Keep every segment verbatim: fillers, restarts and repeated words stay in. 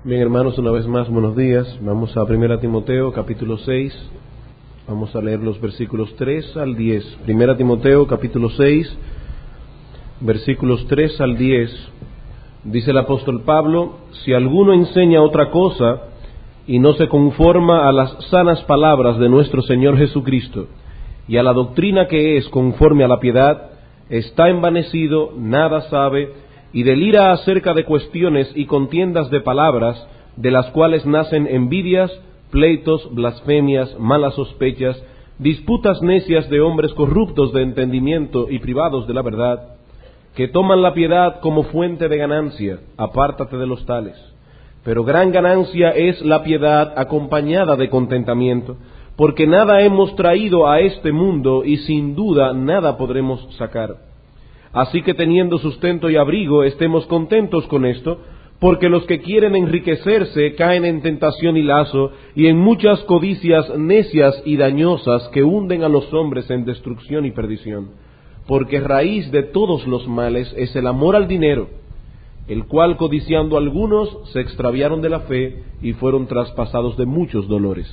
Bien, hermanos, una vez más, buenos días. Vamos a Primera Timoteo, capítulo seis. Vamos a leer los versículos tres al diez. Primera Timoteo, capítulo seis, versículos tres al diez. Dice el apóstol Pablo: si alguno enseña otra cosa y no se conforma a las sanas palabras de nuestro Señor Jesucristo y a la doctrina que es conforme a la piedad, está envanecido, nada sabe, y delira acerca de cuestiones y contiendas de palabras, de las cuales nacen envidias, pleitos, blasfemias, malas sospechas, disputas necias de hombres corruptos de entendimiento y privados de la verdad, que toman la piedad como fuente de ganancia. Apártate de los tales. Pero gran ganancia es la piedad acompañada de contentamiento, porque nada hemos traído a este mundo y sin duda nada podremos sacar. Así que teniendo sustento y abrigo, estemos contentos con esto, porque los que quieren enriquecerse caen en tentación y lazo, y en muchas codicias necias y dañosas que hunden a los hombres en destrucción y perdición. Porque raíz de todos los males es el amor al dinero, el cual codiciando algunos se extraviaron de la fe y fueron traspasados de muchos dolores.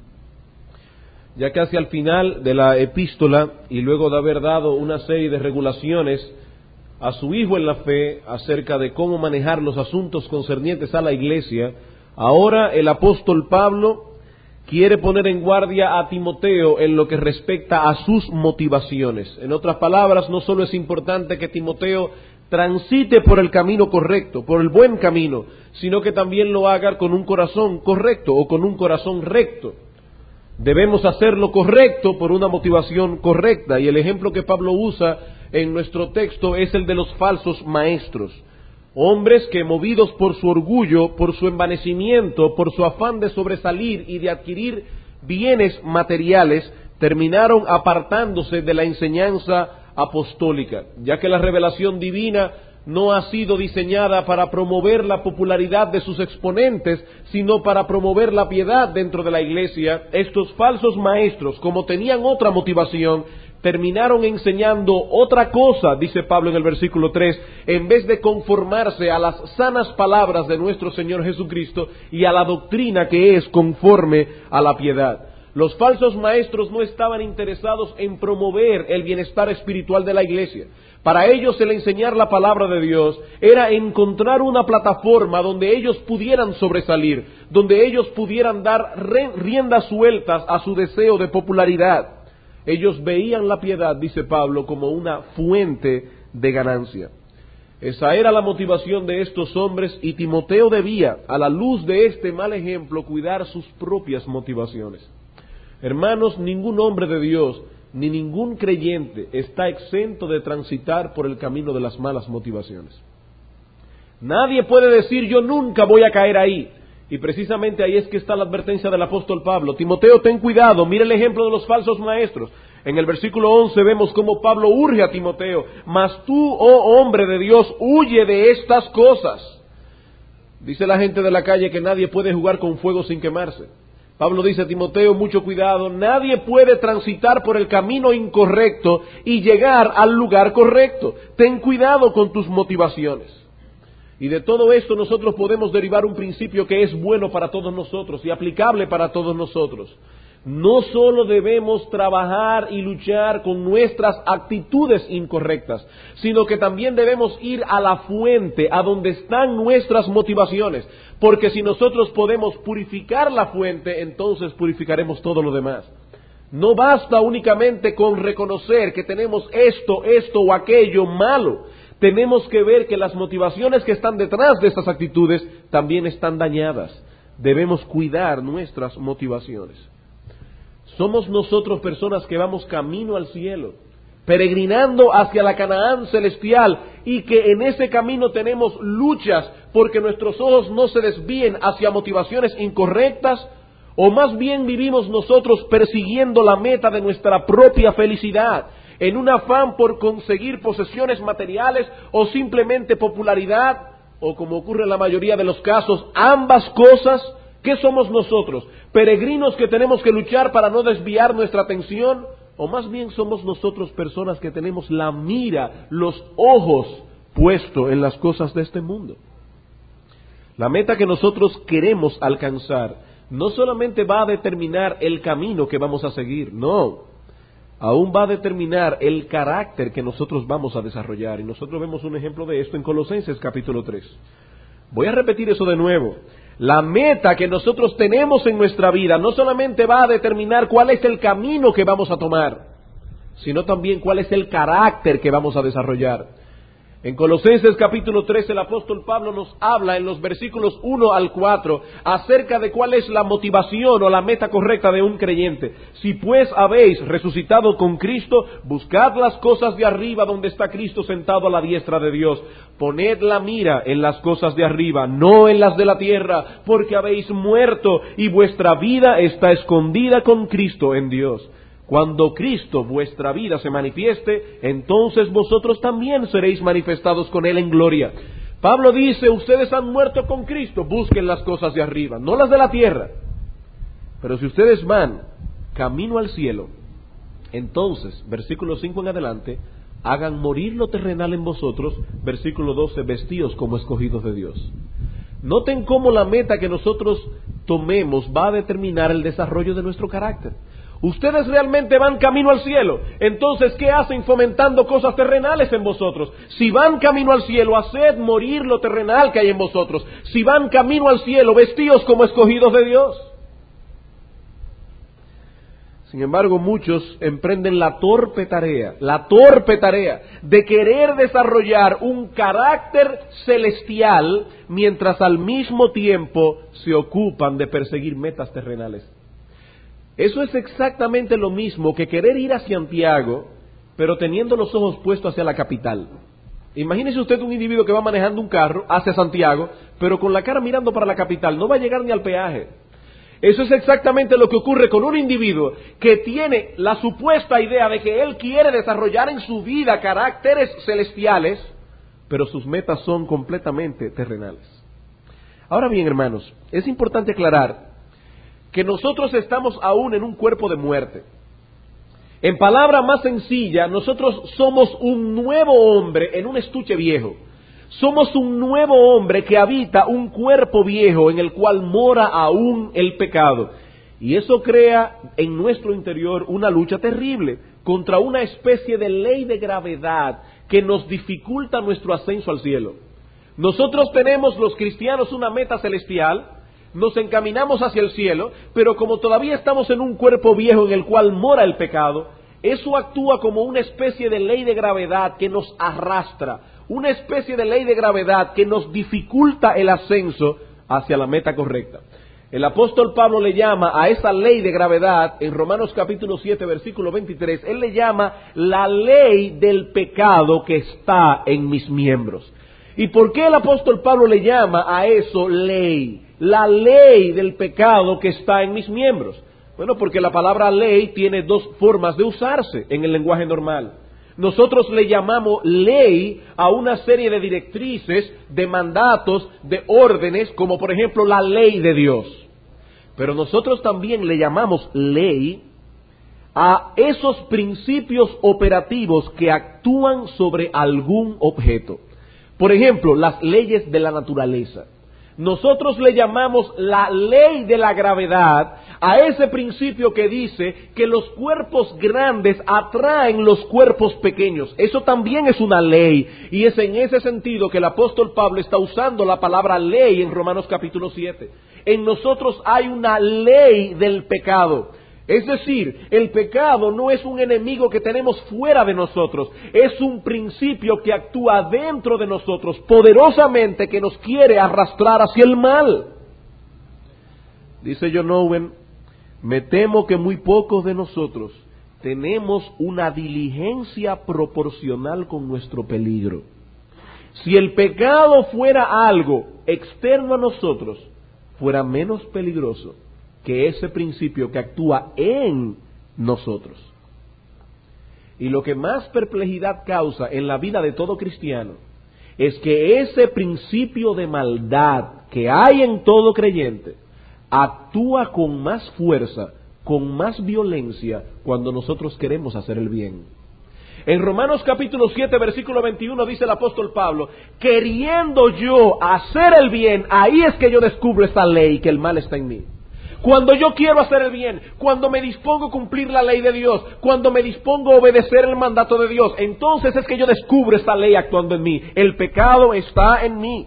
Ya casi al final de la epístola, y luego de haber dado una serie de regulaciones a su hijo en la fe acerca de cómo manejar los asuntos concernientes a la iglesia, ahora el apóstol Pablo quiere poner en guardia a Timoteo en lo que respecta a sus motivaciones. En otras palabras, no solo es importante que Timoteo transite por el camino correcto, por el buen camino, sino que también lo haga con un corazón correcto o con un corazón recto. Debemos hacer lo correcto por una motivación correcta, y el ejemplo que Pablo usa en nuestro texto es el de los falsos maestros. Hombres que, movidos por su orgullo, por su envanecimiento, por su afán de sobresalir y de adquirir bienes materiales, terminaron apartándose de la enseñanza apostólica, ya que la revelación divina no ha sido diseñada para promover la popularidad de sus exponentes, sino para promover la piedad dentro de la iglesia. Estos falsos maestros, como tenían otra motivación, terminaron enseñando otra cosa, dice Pablo en el versículo tres, en vez de conformarse a las sanas palabras de nuestro Señor Jesucristo y a la doctrina que es conforme a la piedad. Los falsos maestros no estaban interesados en promover el bienestar espiritual de la iglesia. Para ellos el enseñar la palabra de Dios era encontrar una plataforma donde ellos pudieran sobresalir, donde ellos pudieran dar riendas sueltas a su deseo de popularidad. Ellos veían la piedad, dice Pablo, como una fuente de ganancia. Esa era la motivación de estos hombres, y Timoteo debía, a la luz de este mal ejemplo, cuidar sus propias motivaciones. Hermanos, ningún hombre de Dios ni ningún creyente está exento de transitar por el camino de las malas motivaciones. Nadie puede decir: yo nunca voy a caer ahí. Y precisamente ahí es que está la advertencia del apóstol Pablo. Timoteo, ten cuidado, mira el ejemplo de los falsos maestros. En el versículo once vemos cómo Pablo urge a Timoteo: mas tú, oh hombre de Dios, huye de estas cosas. Dice la gente de la calle que nadie puede jugar con fuego sin quemarse. Pablo dice a Timoteo: mucho cuidado, nadie puede transitar por el camino incorrecto y llegar al lugar correcto. Ten cuidado con tus motivaciones. Y de todo esto nosotros podemos derivar un principio que es bueno para todos nosotros y aplicable para todos nosotros. No solo debemos trabajar y luchar con nuestras actitudes incorrectas, sino que también debemos ir a la fuente, a donde están nuestras motivaciones. Porque si nosotros podemos purificar la fuente, entonces purificaremos todo lo demás. No basta únicamente con reconocer que tenemos esto, esto o aquello malo. Tenemos que ver que las motivaciones que están detrás de estas actitudes también están dañadas. Debemos cuidar nuestras motivaciones. Somos nosotros personas que vamos camino al cielo, peregrinando hacia la Canaán celestial, y que en ese camino tenemos luchas porque nuestros ojos no se desvíen hacia motivaciones incorrectas, o más bien vivimos nosotros persiguiendo la meta de nuestra propia felicidad, en un afán por conseguir posesiones materiales o simplemente popularidad, o como ocurre en la mayoría de los casos, ambas cosas. ¿Qué somos nosotros? ¿Peregrinos que tenemos que luchar para no desviar nuestra atención? ¿O más bien somos nosotros personas que tenemos la mira, los ojos puestos en las cosas de este mundo? La meta que nosotros queremos alcanzar no solamente va a determinar el camino que vamos a seguir, no, aún va a determinar el carácter que nosotros vamos a desarrollar. Y nosotros vemos un ejemplo de esto en Colosenses capítulo tres. Voy a repetir eso de nuevo. La meta que nosotros tenemos en nuestra vida no solamente va a determinar cuál es el camino que vamos a tomar, sino también cuál es el carácter que vamos a desarrollar. En Colosenses capítulo tres el apóstol Pablo nos habla en los versículos uno al cuatro acerca de cuál es la motivación o la meta correcta de un creyente. Si pues habéis resucitado con Cristo, buscad las cosas de arriba donde está Cristo sentado a la diestra de Dios. Poned la mira en las cosas de arriba, no en las de la tierra, porque habéis muerto y vuestra vida está escondida con Cristo en Dios. Cuando Cristo, vuestra vida, se manifieste, entonces vosotros también seréis manifestados con Él en gloria. Pablo dice, ustedes han muerto con Cristo, busquen las cosas de arriba, no las de la tierra. Pero si ustedes van camino al cielo, entonces, versículo cinco en adelante, hagan morir lo terrenal en vosotros, versículo doce, vestíos como escogidos de Dios. Noten cómo la meta que nosotros tomemos va a determinar el desarrollo de nuestro carácter. Ustedes realmente van camino al cielo. Entonces, ¿qué hacen fomentando cosas terrenales en vosotros? Si van camino al cielo, haced morir lo terrenal que hay en vosotros. Si van camino al cielo, vestíos como escogidos de Dios. Sin embargo, muchos emprenden la torpe tarea, la torpe tarea de querer desarrollar un carácter celestial mientras al mismo tiempo se ocupan de perseguir metas terrenales. Eso es exactamente lo mismo que querer ir a Santiago, pero teniendo los ojos puestos hacia la capital. Imagínese usted un individuo que va manejando un carro hacia Santiago, pero con la cara mirando para la capital, no va a llegar ni al peaje. Eso es exactamente lo que ocurre con un individuo que tiene la supuesta idea de que él quiere desarrollar en su vida caracteres celestiales, pero sus metas son completamente terrenales. Ahora bien, hermanos, es importante aclarar que nosotros estamos aún en un cuerpo de muerte. En palabra más sencilla, nosotros somos un nuevo hombre en un estuche viejo. Somos un nuevo hombre que habita un cuerpo viejo en el cual mora aún el pecado. Y eso crea en nuestro interior una lucha terrible contra una especie de ley de gravedad que nos dificulta nuestro ascenso al cielo. Nosotros tenemos, los cristianos, una meta celestial. Nos encaminamos hacia el cielo, pero como todavía estamos en un cuerpo viejo en el cual mora el pecado, eso actúa como una especie de ley de gravedad que nos arrastra, una especie de ley de gravedad que nos dificulta el ascenso hacia la meta correcta. El apóstol Pablo le llama a esa ley de gravedad, en Romanos capítulo siete, versículo veintitrés, él le llama la ley del pecado que está en mis miembros. ¿Y por qué el apóstol Pablo le llama a eso ley? La ley del pecado que está en mis miembros. Bueno, porque la palabra ley tiene dos formas de usarse en el lenguaje normal. Nosotros le llamamos ley a una serie de directrices, de mandatos, de órdenes, como por ejemplo la ley de Dios. Pero nosotros también le llamamos ley a esos principios operativos que actúan sobre algún objeto. Por ejemplo, las leyes de la naturaleza. Nosotros le llamamos la ley de la gravedad a ese principio que dice que los cuerpos grandes atraen los cuerpos pequeños. Eso también es una ley, y es en ese sentido que el apóstol Pablo está usando la palabra ley en Romanos capítulo siete. En nosotros hay una ley del pecado. Es decir, el pecado no es un enemigo que tenemos fuera de nosotros, es un principio que actúa dentro de nosotros, poderosamente, que nos quiere arrastrar hacia el mal. Dice John Owen, me temo que muy pocos de nosotros tenemos una diligencia proporcional con nuestro peligro. Si el pecado fuera algo externo a nosotros, fuera menos peligroso que ese principio que actúa en nosotros. Y lo que más perplejidad causa en la vida de todo cristiano es que ese principio de maldad que hay en todo creyente actúa con más fuerza, con más violencia cuando nosotros queremos hacer el bien. En Romanos capítulo siete, versículo veintiuno, dice el apóstol Pablo, queriendo yo hacer el bien, ahí es que yo descubro esta ley, que el mal está en mí. Cuando yo quiero hacer el bien, cuando me dispongo a cumplir la ley de Dios, cuando me dispongo a obedecer el mandato de Dios, entonces es que yo descubro esta ley actuando en mí. El pecado está en mí.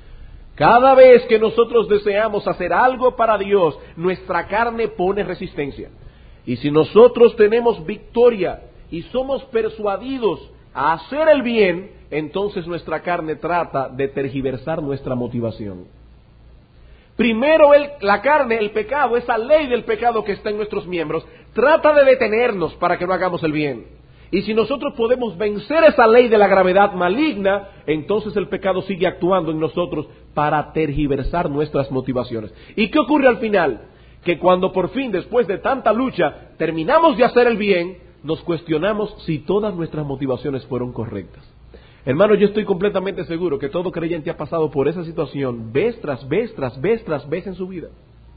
Cada vez que nosotros deseamos hacer algo para Dios, nuestra carne pone resistencia. Y si nosotros tenemos victoria y somos persuadidos a hacer el bien, entonces nuestra carne trata de tergiversar nuestra motivación. Primero el, la carne, el pecado, esa ley del pecado que está en nuestros miembros, trata de detenernos para que no hagamos el bien. Y si nosotros podemos vencer esa ley de la gravedad maligna, entonces el pecado sigue actuando en nosotros para tergiversar nuestras motivaciones. ¿Y qué ocurre al final? Que cuando por fin, después de tanta lucha, terminamos de hacer el bien, nos cuestionamos si todas nuestras motivaciones fueron correctas. Hermano, yo estoy completamente seguro que todo creyente ha pasado por esa situación vez tras vez, tras vez, tras vez en su vida.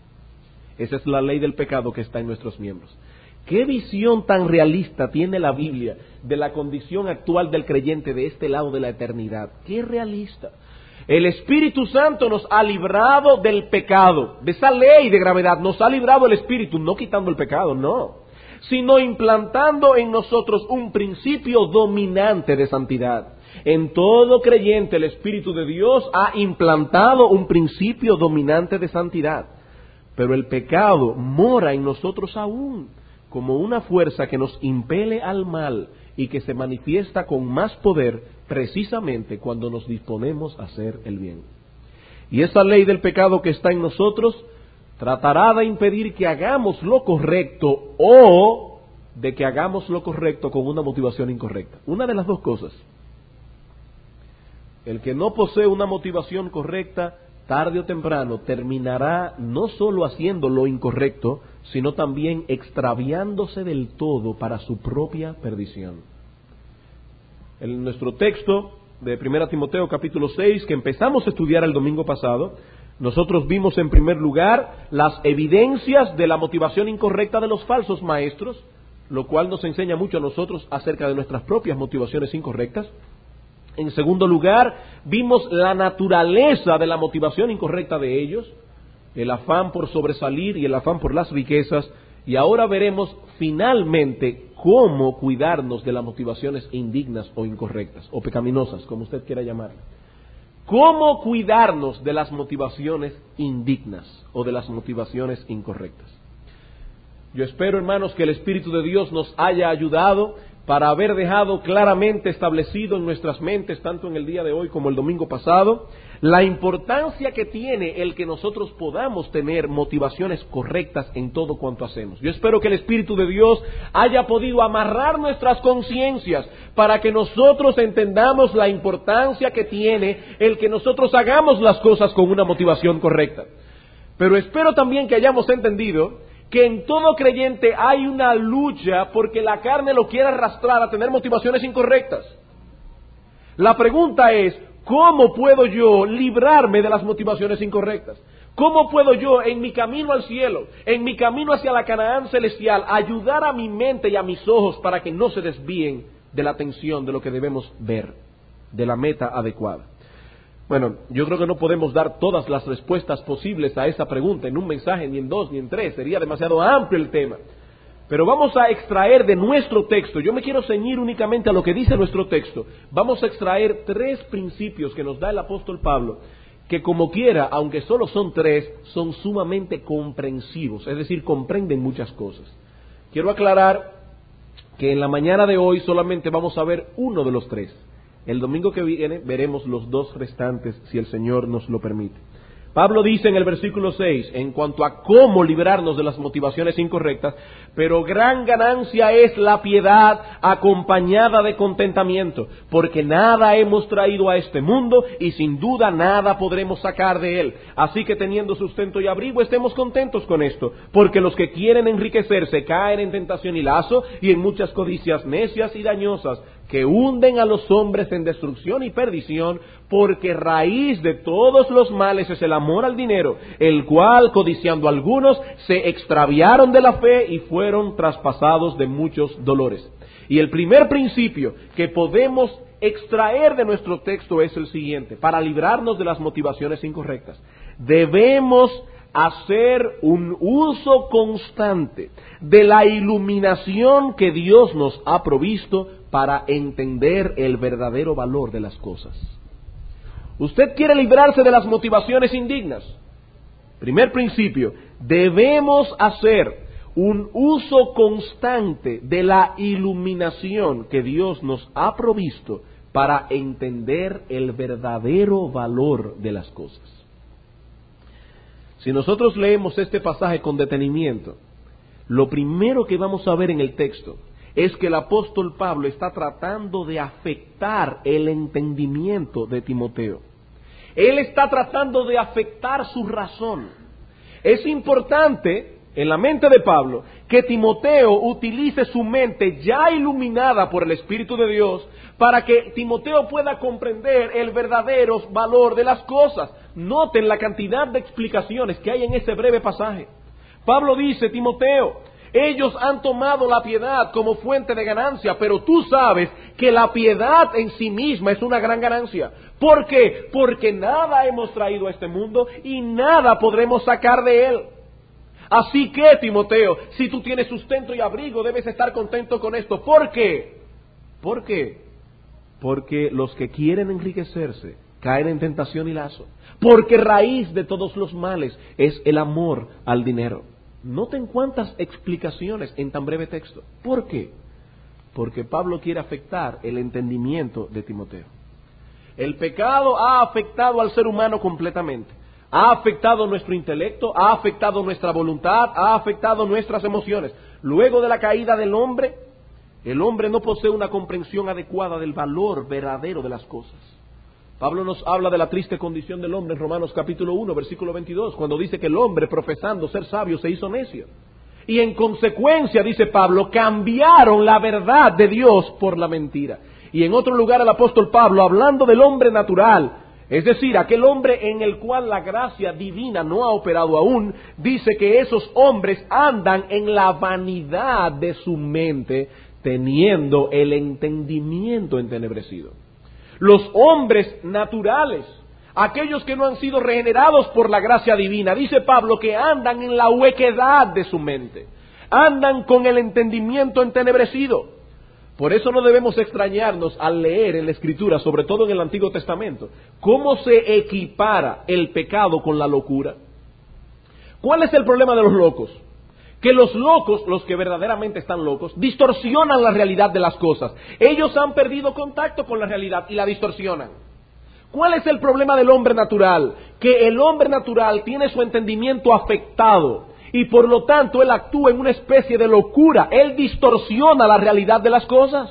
Esa es la ley del pecado que está en nuestros miembros. ¿Qué visión tan realista tiene la Biblia de la condición actual del creyente de este lado de la eternidad? ¡Qué realista! El Espíritu Santo nos ha librado del pecado, de esa ley de gravedad. Nos ha librado el Espíritu, no quitando el pecado, no, sino implantando en nosotros un principio dominante de santidad. En todo creyente el Espíritu de Dios ha implantado un principio dominante de santidad. Pero el pecado mora en nosotros aún, como una fuerza que nos impele al mal y que se manifiesta con más poder precisamente cuando nos disponemos a hacer el bien. Y esa ley del pecado que está en nosotros tratará de impedir que hagamos lo correcto o de que hagamos lo correcto con una motivación incorrecta. Una de las dos cosas. El que no posee una motivación correcta, tarde o temprano, terminará no solo haciendo lo incorrecto, sino también extraviándose del todo para su propia perdición. En nuestro texto de primera Timoteo capítulo seis, que empezamos a estudiar el domingo pasado, nosotros vimos en primer lugar las evidencias de la motivación incorrecta de los falsos maestros, lo cual nos enseña mucho a nosotros acerca de nuestras propias motivaciones incorrectas. En segundo lugar, vimos la naturaleza de la motivación incorrecta de ellos, el afán por sobresalir y el afán por las riquezas, y ahora veremos finalmente cómo cuidarnos de las motivaciones indignas o incorrectas, o pecaminosas, como usted quiera llamarlas. Cómo cuidarnos de las motivaciones indignas o de las motivaciones incorrectas. Yo espero, hermanos, que el Espíritu de Dios nos haya ayudado para haber dejado claramente establecido en nuestras mentes, tanto en el día de hoy como el domingo pasado, la importancia que tiene el que nosotros podamos tener motivaciones correctas en todo cuanto hacemos. Yo espero que el Espíritu de Dios haya podido amarrar nuestras conciencias para que nosotros entendamos la importancia que tiene el que nosotros hagamos las cosas con una motivación correcta. Pero espero también que hayamos entendido que en todo creyente hay una lucha porque la carne lo quiere arrastrar a tener motivaciones incorrectas. La pregunta es, ¿cómo puedo yo librarme de las motivaciones incorrectas? ¿Cómo puedo yo, en mi camino al cielo, en mi camino hacia la Canaán celestial, ayudar a mi mente y a mis ojos para que no se desvíen de la atención de lo que debemos ver, de la meta adecuada? Bueno, yo creo que no podemos dar todas las respuestas posibles a esa pregunta en un mensaje, ni en dos, ni en tres. Sería demasiado amplio el tema. Pero vamos a extraer de nuestro texto, yo me quiero ceñir únicamente a lo que dice nuestro texto. Vamos a extraer tres principios que nos da el apóstol Pablo, que como quiera, aunque solo son tres, son sumamente comprensivos, es decir, comprenden muchas cosas. Quiero aclarar que en la mañana de hoy solamente vamos a ver uno de los tres. El domingo que viene veremos los dos restantes, si el Señor nos lo permite. Pablo dice en el versículo seis, en cuanto a cómo librarnos de las motivaciones incorrectas, pero gran ganancia es la piedad acompañada de contentamiento, porque nada hemos traído a este mundo y sin duda nada podremos sacar de él. Así que teniendo sustento y abrigo, estemos contentos con esto, porque los que quieren enriquecerse caen en tentación y lazo y en muchas codicias necias y dañosas, que hunden a los hombres en destrucción y perdición, porque raíz de todos los males es el amor al dinero, el cual, codiciando algunos, se extraviaron de la fe y fueron traspasados de muchos dolores. Y el primer principio que podemos extraer de nuestro texto es el siguiente, para librarnos de las motivaciones incorrectas. Debemos hacer un uso constante de la iluminación que Dios nos ha provisto para entender el verdadero valor de las cosas. ¿Usted quiere librarse de las motivaciones indignas? Primer principio, debemos hacer un uso constante de la iluminación que Dios nos ha provisto para entender el verdadero valor de las cosas. Si nosotros leemos este pasaje con detenimiento, lo primero que vamos a ver en el texto es que el apóstol Pablo está tratando de afectar el entendimiento de Timoteo. Él está tratando de afectar su razón. Es importante en la mente de Pablo que Timoteo utilice su mente ya iluminada por el Espíritu de Dios para que Timoteo pueda comprender el verdadero valor de las cosas. Noten la cantidad de explicaciones que hay en ese breve pasaje. Pablo dice, Timoteo, ellos han tomado la piedad como fuente de ganancia, pero tú sabes que la piedad en sí misma es una gran ganancia. ¿Por qué? Porque nada hemos traído a este mundo y nada podremos sacar de él. Así que, Timoteo, si tú tienes sustento y abrigo, debes estar contento con esto. ¿Por qué? ¿Por qué? Porque los que quieren enriquecerse caen en tentación y lazo. Porque raíz de todos los males es el amor al dinero. Noten cuántas explicaciones en tan breve texto. ¿Por qué? Porque Pablo quiere afectar el entendimiento de Timoteo. El pecado ha afectado al ser humano completamente. Ha afectado nuestro intelecto, ha afectado nuestra voluntad, ha afectado nuestras emociones. Luego de la caída del hombre, el hombre no posee una comprensión adecuada del valor verdadero de las cosas. Pablo nos habla de la triste condición del hombre en Romanos capítulo uno, versículo veintidós, cuando dice que el hombre, profesando ser sabio, se hizo necio. Y en consecuencia, dice Pablo, cambiaron la verdad de Dios por la mentira. Y en otro lugar el apóstol Pablo, hablando del hombre natural, es decir, aquel hombre en el cual la gracia divina no ha operado aún, dice que esos hombres andan en la vanidad de su mente, teniendo el entendimiento entenebrecido. Los hombres naturales, aquellos que no han sido regenerados por la gracia divina, dice Pablo que andan en la huequedad de su mente, andan con el entendimiento entenebrecido. Por eso no debemos extrañarnos al leer en la Escritura, sobre todo en el Antiguo Testamento, cómo se equipara el pecado con la locura. ¿Cuál es el problema de los locos? Que los locos, los que verdaderamente están locos, distorsionan la realidad de las cosas. Ellos han perdido contacto con la realidad y la distorsionan. ¿Cuál es el problema del hombre natural? Que el hombre natural tiene su entendimiento afectado y por lo tanto él actúa en una especie de locura. Él distorsiona la realidad de las cosas.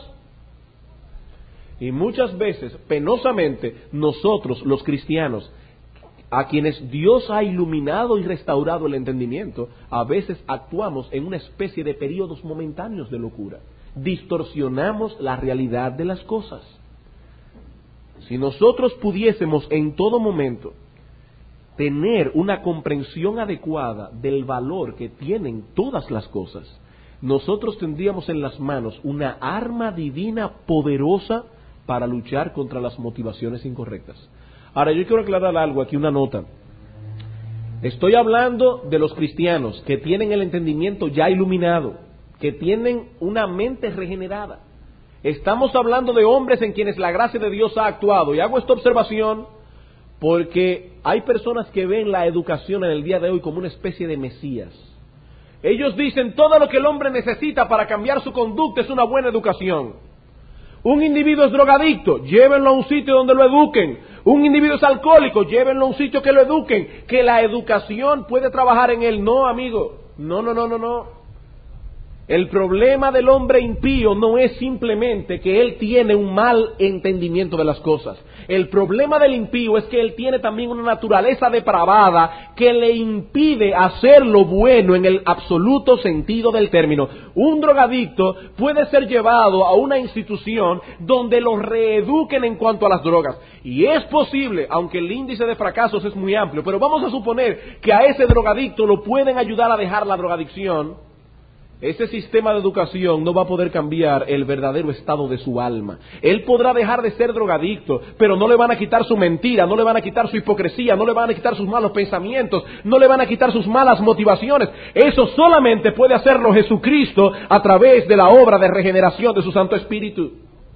Y muchas veces, penosamente, nosotros los cristianos, a quienes Dios ha iluminado y restaurado el entendimiento, a veces actuamos en una especie de periodos momentáneos de locura. Distorsionamos la realidad de las cosas. Si nosotros pudiésemos en todo momento tener una comprensión adecuada del valor que tienen todas las cosas, nosotros tendríamos en las manos una arma divina poderosa para luchar contra las motivaciones incorrectas. Ahora, yo quiero aclarar algo aquí, una nota. Estoy hablando de los cristianos que tienen el entendimiento ya iluminado, que tienen una mente regenerada. Estamos hablando de hombres en quienes la gracia de Dios ha actuado. Y hago esta observación porque hay personas que ven la educación en el día de hoy como una especie de mesías. Ellos dicen, todo lo que el hombre necesita para cambiar su conducta es una buena educación. Un individuo es drogadicto, llévenlo a un sitio donde lo eduquen. Un individuo es alcohólico, llévenlo a un sitio que lo eduquen. Que la educación puede trabajar en él. No, amigo. No, no, no, no, no. El problema del hombre impío no es simplemente que él tiene un mal entendimiento de las cosas. El problema del impío es que él tiene también una naturaleza depravada que le impide hacer lo bueno en el absoluto sentido del término. Un drogadicto puede ser llevado a una institución donde lo reeduquen en cuanto a las drogas. Y es posible, aunque el índice de fracasos es muy amplio, pero vamos a suponer que a ese drogadicto lo pueden ayudar a dejar la drogadicción. Ese sistema de educación no va a poder cambiar el verdadero estado de su alma. Él podrá dejar de ser drogadicto, pero no le van a quitar su mentira, no le van a quitar su hipocresía, no le van a quitar sus malos pensamientos, no le van a quitar sus malas motivaciones. Eso solamente puede hacerlo Jesucristo a través de la obra de regeneración de su Santo Espíritu.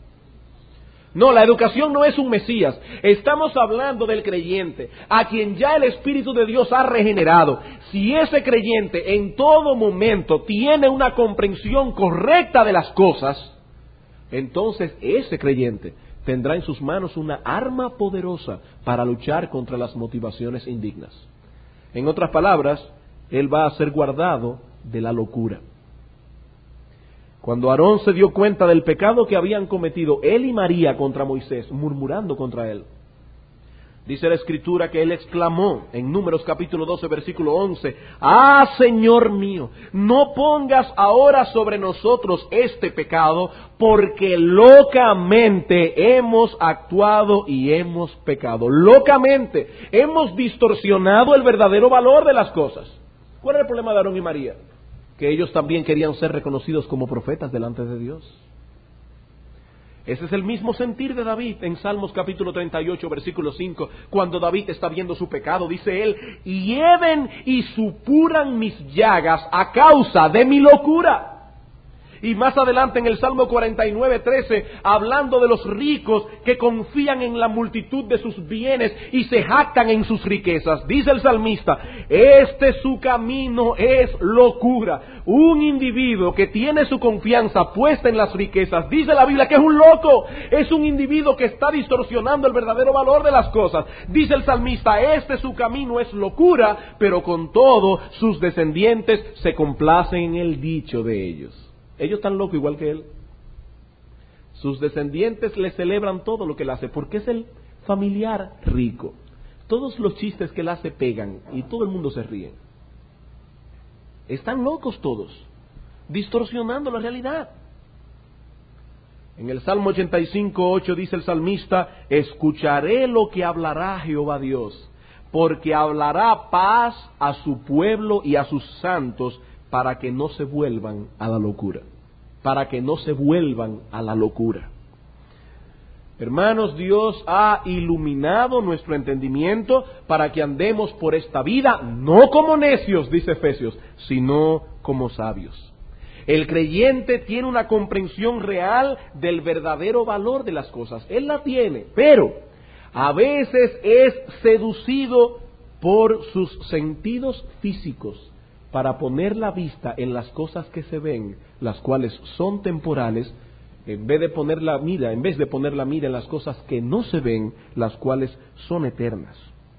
No, la educación no es un Mesías. Estamos hablando del creyente, a quien ya el Espíritu de Dios ha regenerado. Si ese creyente en todo momento tiene una comprensión correcta de las cosas, entonces ese creyente tendrá en sus manos una arma poderosa para luchar contra las motivaciones indignas. En otras palabras, él va a ser guardado de la locura. Cuando Aarón se dio cuenta del pecado que habían cometido él y María contra Moisés, murmurando contra él, dice la Escritura que él exclamó en Números capítulo doce, versículo once, ¡Ah, Señor mío, no pongas ahora sobre nosotros este pecado, porque locamente hemos actuado y hemos pecado! Locamente hemos distorsionado el verdadero valor de las cosas. ¿Cuál era el problema de Aarón y María? Que ellos también querían ser reconocidos como profetas delante de Dios. Ese es el mismo sentir de David en Salmos capítulo treinta y ocho, versículo cinco, cuando David está viendo su pecado, dice él, hieden y supuran mis llagas a causa de mi locura. Y más adelante en el Salmo cuarenta y nueve, trece, hablando de los ricos que confían en la multitud de sus bienes y se jactan en sus riquezas, dice el salmista, este su camino es locura. Un individuo que tiene su confianza puesta en las riquezas, dice la Biblia que es un loco, es un individuo que está distorsionando el verdadero valor de las cosas. Dice el salmista, este su camino es locura, pero con todo sus descendientes se complacen en el dicho de ellos. Ellos están locos igual que él. Sus descendientes le celebran todo lo que él hace, porque es el familiar rico. Todos los chistes que él hace pegan y todo el mundo se ríe. Están locos todos, distorsionando la realidad. En el Salmo ochenta y cinco, ocho dice el salmista, escucharé lo que hablará Jehová Dios, porque hablará paz a su pueblo y a sus santos, para que no se vuelvan a la locura, para que no se vuelvan a la locura. Hermanos, Dios ha iluminado nuestro entendimiento para que andemos por esta vida, no como necios, dice Efesios, sino como sabios. El creyente tiene una comprensión real del verdadero valor de las cosas, él la tiene, pero a veces es seducido por sus sentidos físicos, para poner la vista en las cosas que se ven, las cuales son temporales, en vez de poner la mira, en vez de poner la mira en las cosas que no se ven, las cuales son eternas.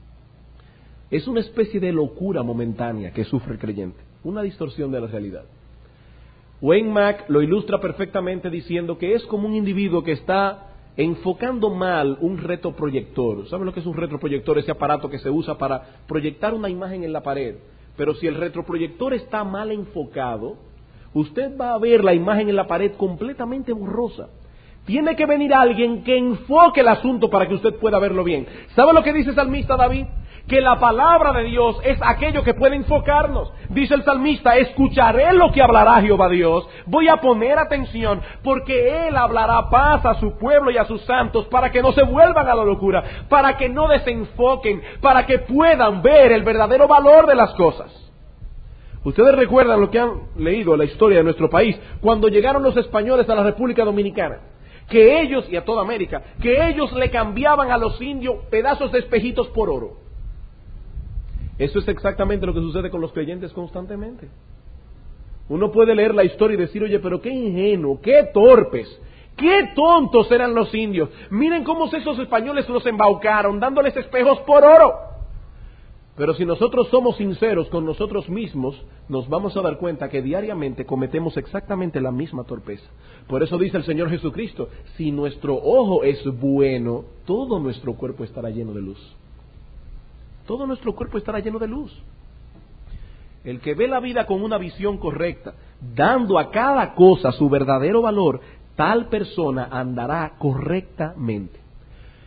Es una especie de locura momentánea que sufre el creyente, una distorsión de la realidad. Wayne Mack lo ilustra perfectamente diciendo que es como un individuo que está enfocando mal un retroproyector. ¿Saben lo que es un retroproyector? Ese aparato que se usa para proyectar una imagen en la pared. Pero si el retroproyector está mal enfocado, usted va a ver la imagen en la pared completamente borrosa. Tiene que venir alguien que enfoque el asunto para que usted pueda verlo bien. ¿Sabe lo que dice el salmista David? Que la palabra de Dios es aquello que puede enfocarnos. Dice el salmista, escucharé lo que hablará Jehová Dios, voy a poner atención, porque Él hablará paz a su pueblo y a sus santos, para que no se vuelvan a la locura, para que no desenfoquen, para que puedan ver el verdadero valor de las cosas. Ustedes recuerdan lo que han leído, la historia de nuestro país, cuando llegaron los españoles a la República Dominicana, que ellos, y a toda América, que ellos le cambiaban a los indios pedazos de espejitos por oro. Eso es exactamente lo que sucede con los creyentes constantemente. Uno puede leer la historia y decir, oye, pero qué ingenuo, qué torpes, qué tontos eran los indios. Miren cómo esos españoles los embaucaron, dándoles espejos por oro. Pero si nosotros somos sinceros con nosotros mismos, nos vamos a dar cuenta que diariamente cometemos exactamente la misma torpeza. Por eso dice el Señor Jesucristo, si nuestro ojo es bueno, todo nuestro cuerpo estará lleno de luz. Todo nuestro cuerpo estará lleno de luz. El que ve la vida con una visión correcta, dando a cada cosa su verdadero valor, tal persona andará correctamente.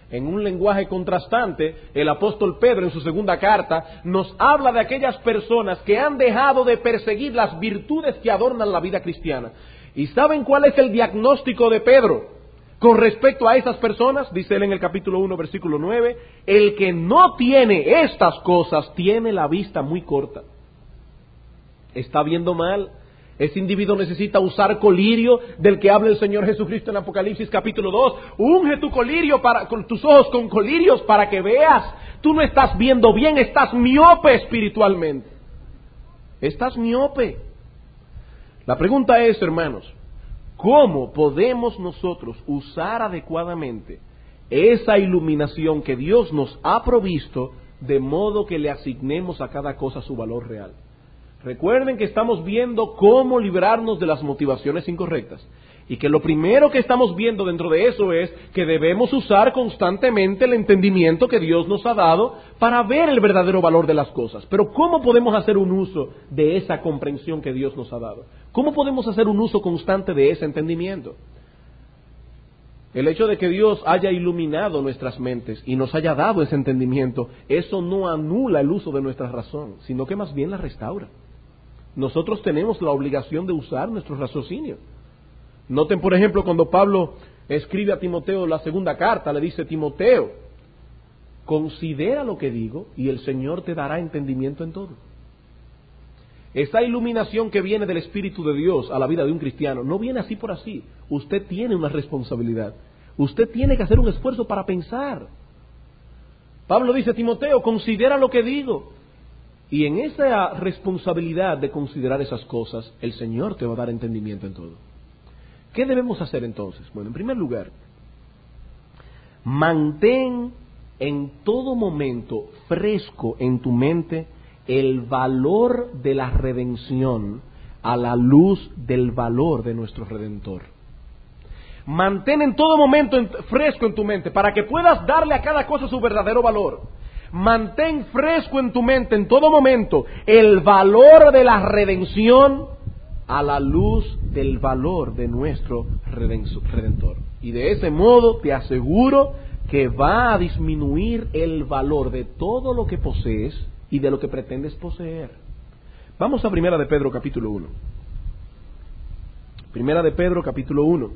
En un lenguaje contrastante, el apóstol Pedro en su segunda carta nos habla de aquellas personas que han dejado de perseguir las virtudes que adornan la vida cristiana. ¿Y saben cuál es el diagnóstico de Pedro con respecto a esas personas? Dice él en el capítulo uno, versículo nueve, el que no tiene estas cosas tiene la vista muy corta. Está viendo mal. Ese individuo necesita usar colirio del que habla el Señor Jesucristo en Apocalipsis capítulo dos. Unge tu colirio para, con tus ojos con colirios para que veas. Tú no estás viendo bien, estás miope espiritualmente. Estás miope. La pregunta es, hermanos, ¿cómo podemos nosotros usar adecuadamente esa iluminación que Dios nos ha provisto de modo que le asignemos a cada cosa su valor real? Recuerden que estamos viendo cómo librarnos de las motivaciones incorrectas y que lo primero que estamos viendo dentro de eso es que debemos usar constantemente el entendimiento que Dios nos ha dado para ver el verdadero valor de las cosas. Pero ¿cómo podemos hacer un uso de esa comprensión que Dios nos ha dado? ¿Cómo podemos hacer un uso constante de ese entendimiento? El hecho de que Dios haya iluminado nuestras mentes y nos haya dado ese entendimiento, eso no anula el uso de nuestra razón, sino que más bien la restaura. Nosotros tenemos la obligación de usar nuestro raciocinio. Noten, por ejemplo, cuando Pablo escribe a Timoteo la segunda carta, le dice: Timoteo, considera lo que digo y el Señor te dará entendimiento en todo. Esa iluminación que viene del Espíritu de Dios a la vida de un cristiano no viene así por así. Usted tiene una responsabilidad. Usted tiene que hacer un esfuerzo para pensar. Pablo dice: Timoteo, considera lo que digo. Y en esa responsabilidad de considerar esas cosas, el Señor te va a dar entendimiento en todo. ¿Qué debemos hacer entonces? Bueno, en primer lugar, mantén en todo momento fresco en tu mente el valor de la redención a la luz del valor de nuestro Redentor. Mantén en todo momento fresco en tu mente para que puedas darle a cada cosa su verdadero valor. Mantén fresco en tu mente en todo momento el valor de la redención a la luz del valor de nuestro Redentor. Y de ese modo te aseguro que va a disminuir el valor de todo lo que posees y de lo que pretendes poseer. Vamos a Primera de Pedro capítulo uno. Primera de Pedro capítulo uno.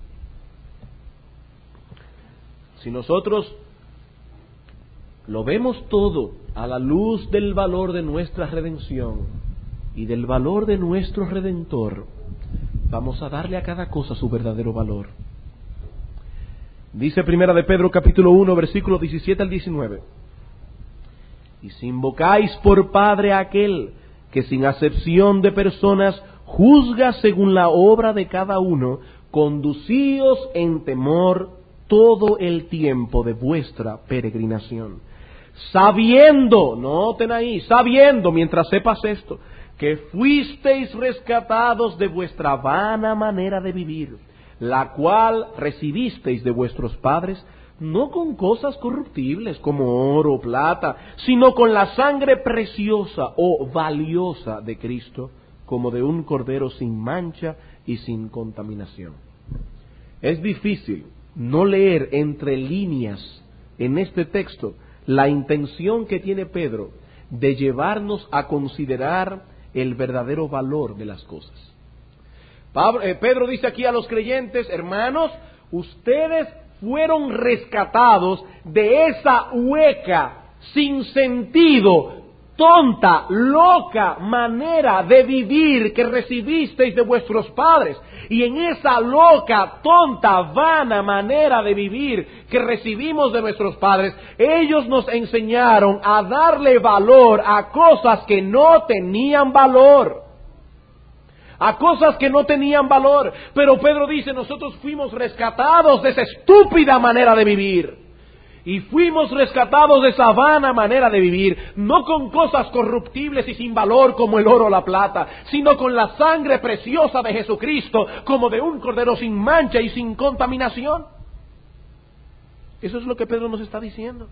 Si nosotros lo vemos todo a la luz del valor de nuestra redención y del valor de nuestro Redentor, vamos a darle a cada cosa su verdadero valor. Dice Primera de Pedro capítulo uno, versículos diecisiete al diecinueve. Y si invocáis por Padre a aquel que sin acepción de personas juzga según la obra de cada uno, conducíos en temor todo el tiempo de vuestra peregrinación, sabiendo, noten ahí, sabiendo, mientras sepas esto, que fuisteis rescatados de vuestra vana manera de vivir, la cual recibisteis de vuestros padres, no con cosas corruptibles como oro o plata, sino con la sangre preciosa o valiosa de Cristo, como de un cordero sin mancha y sin contaminación. Es difícil no leer entre líneas en este texto la intención que tiene Pedro de llevarnos a considerar el verdadero valor de las cosas. Pablo, eh, Pedro dice aquí a los creyentes: hermanos, ustedes fueron rescatados de esa hueca, sin sentido, tonta, loca manera de vivir que recibisteis de vuestros padres. Y en esa loca, tonta, vana manera de vivir que recibimos de nuestros padres, ellos nos enseñaron a darle valor a cosas que no tenían valor. A cosas que no tenían valor. Pero Pedro dice: nosotros fuimos rescatados de esa estúpida manera de vivir. Y fuimos rescatados de esa vana manera de vivir, no con cosas corruptibles y sin valor como el oro o la plata, sino con la sangre preciosa de Jesucristo, como de un cordero sin mancha y sin contaminación. Eso es lo que Pedro nos está diciendo.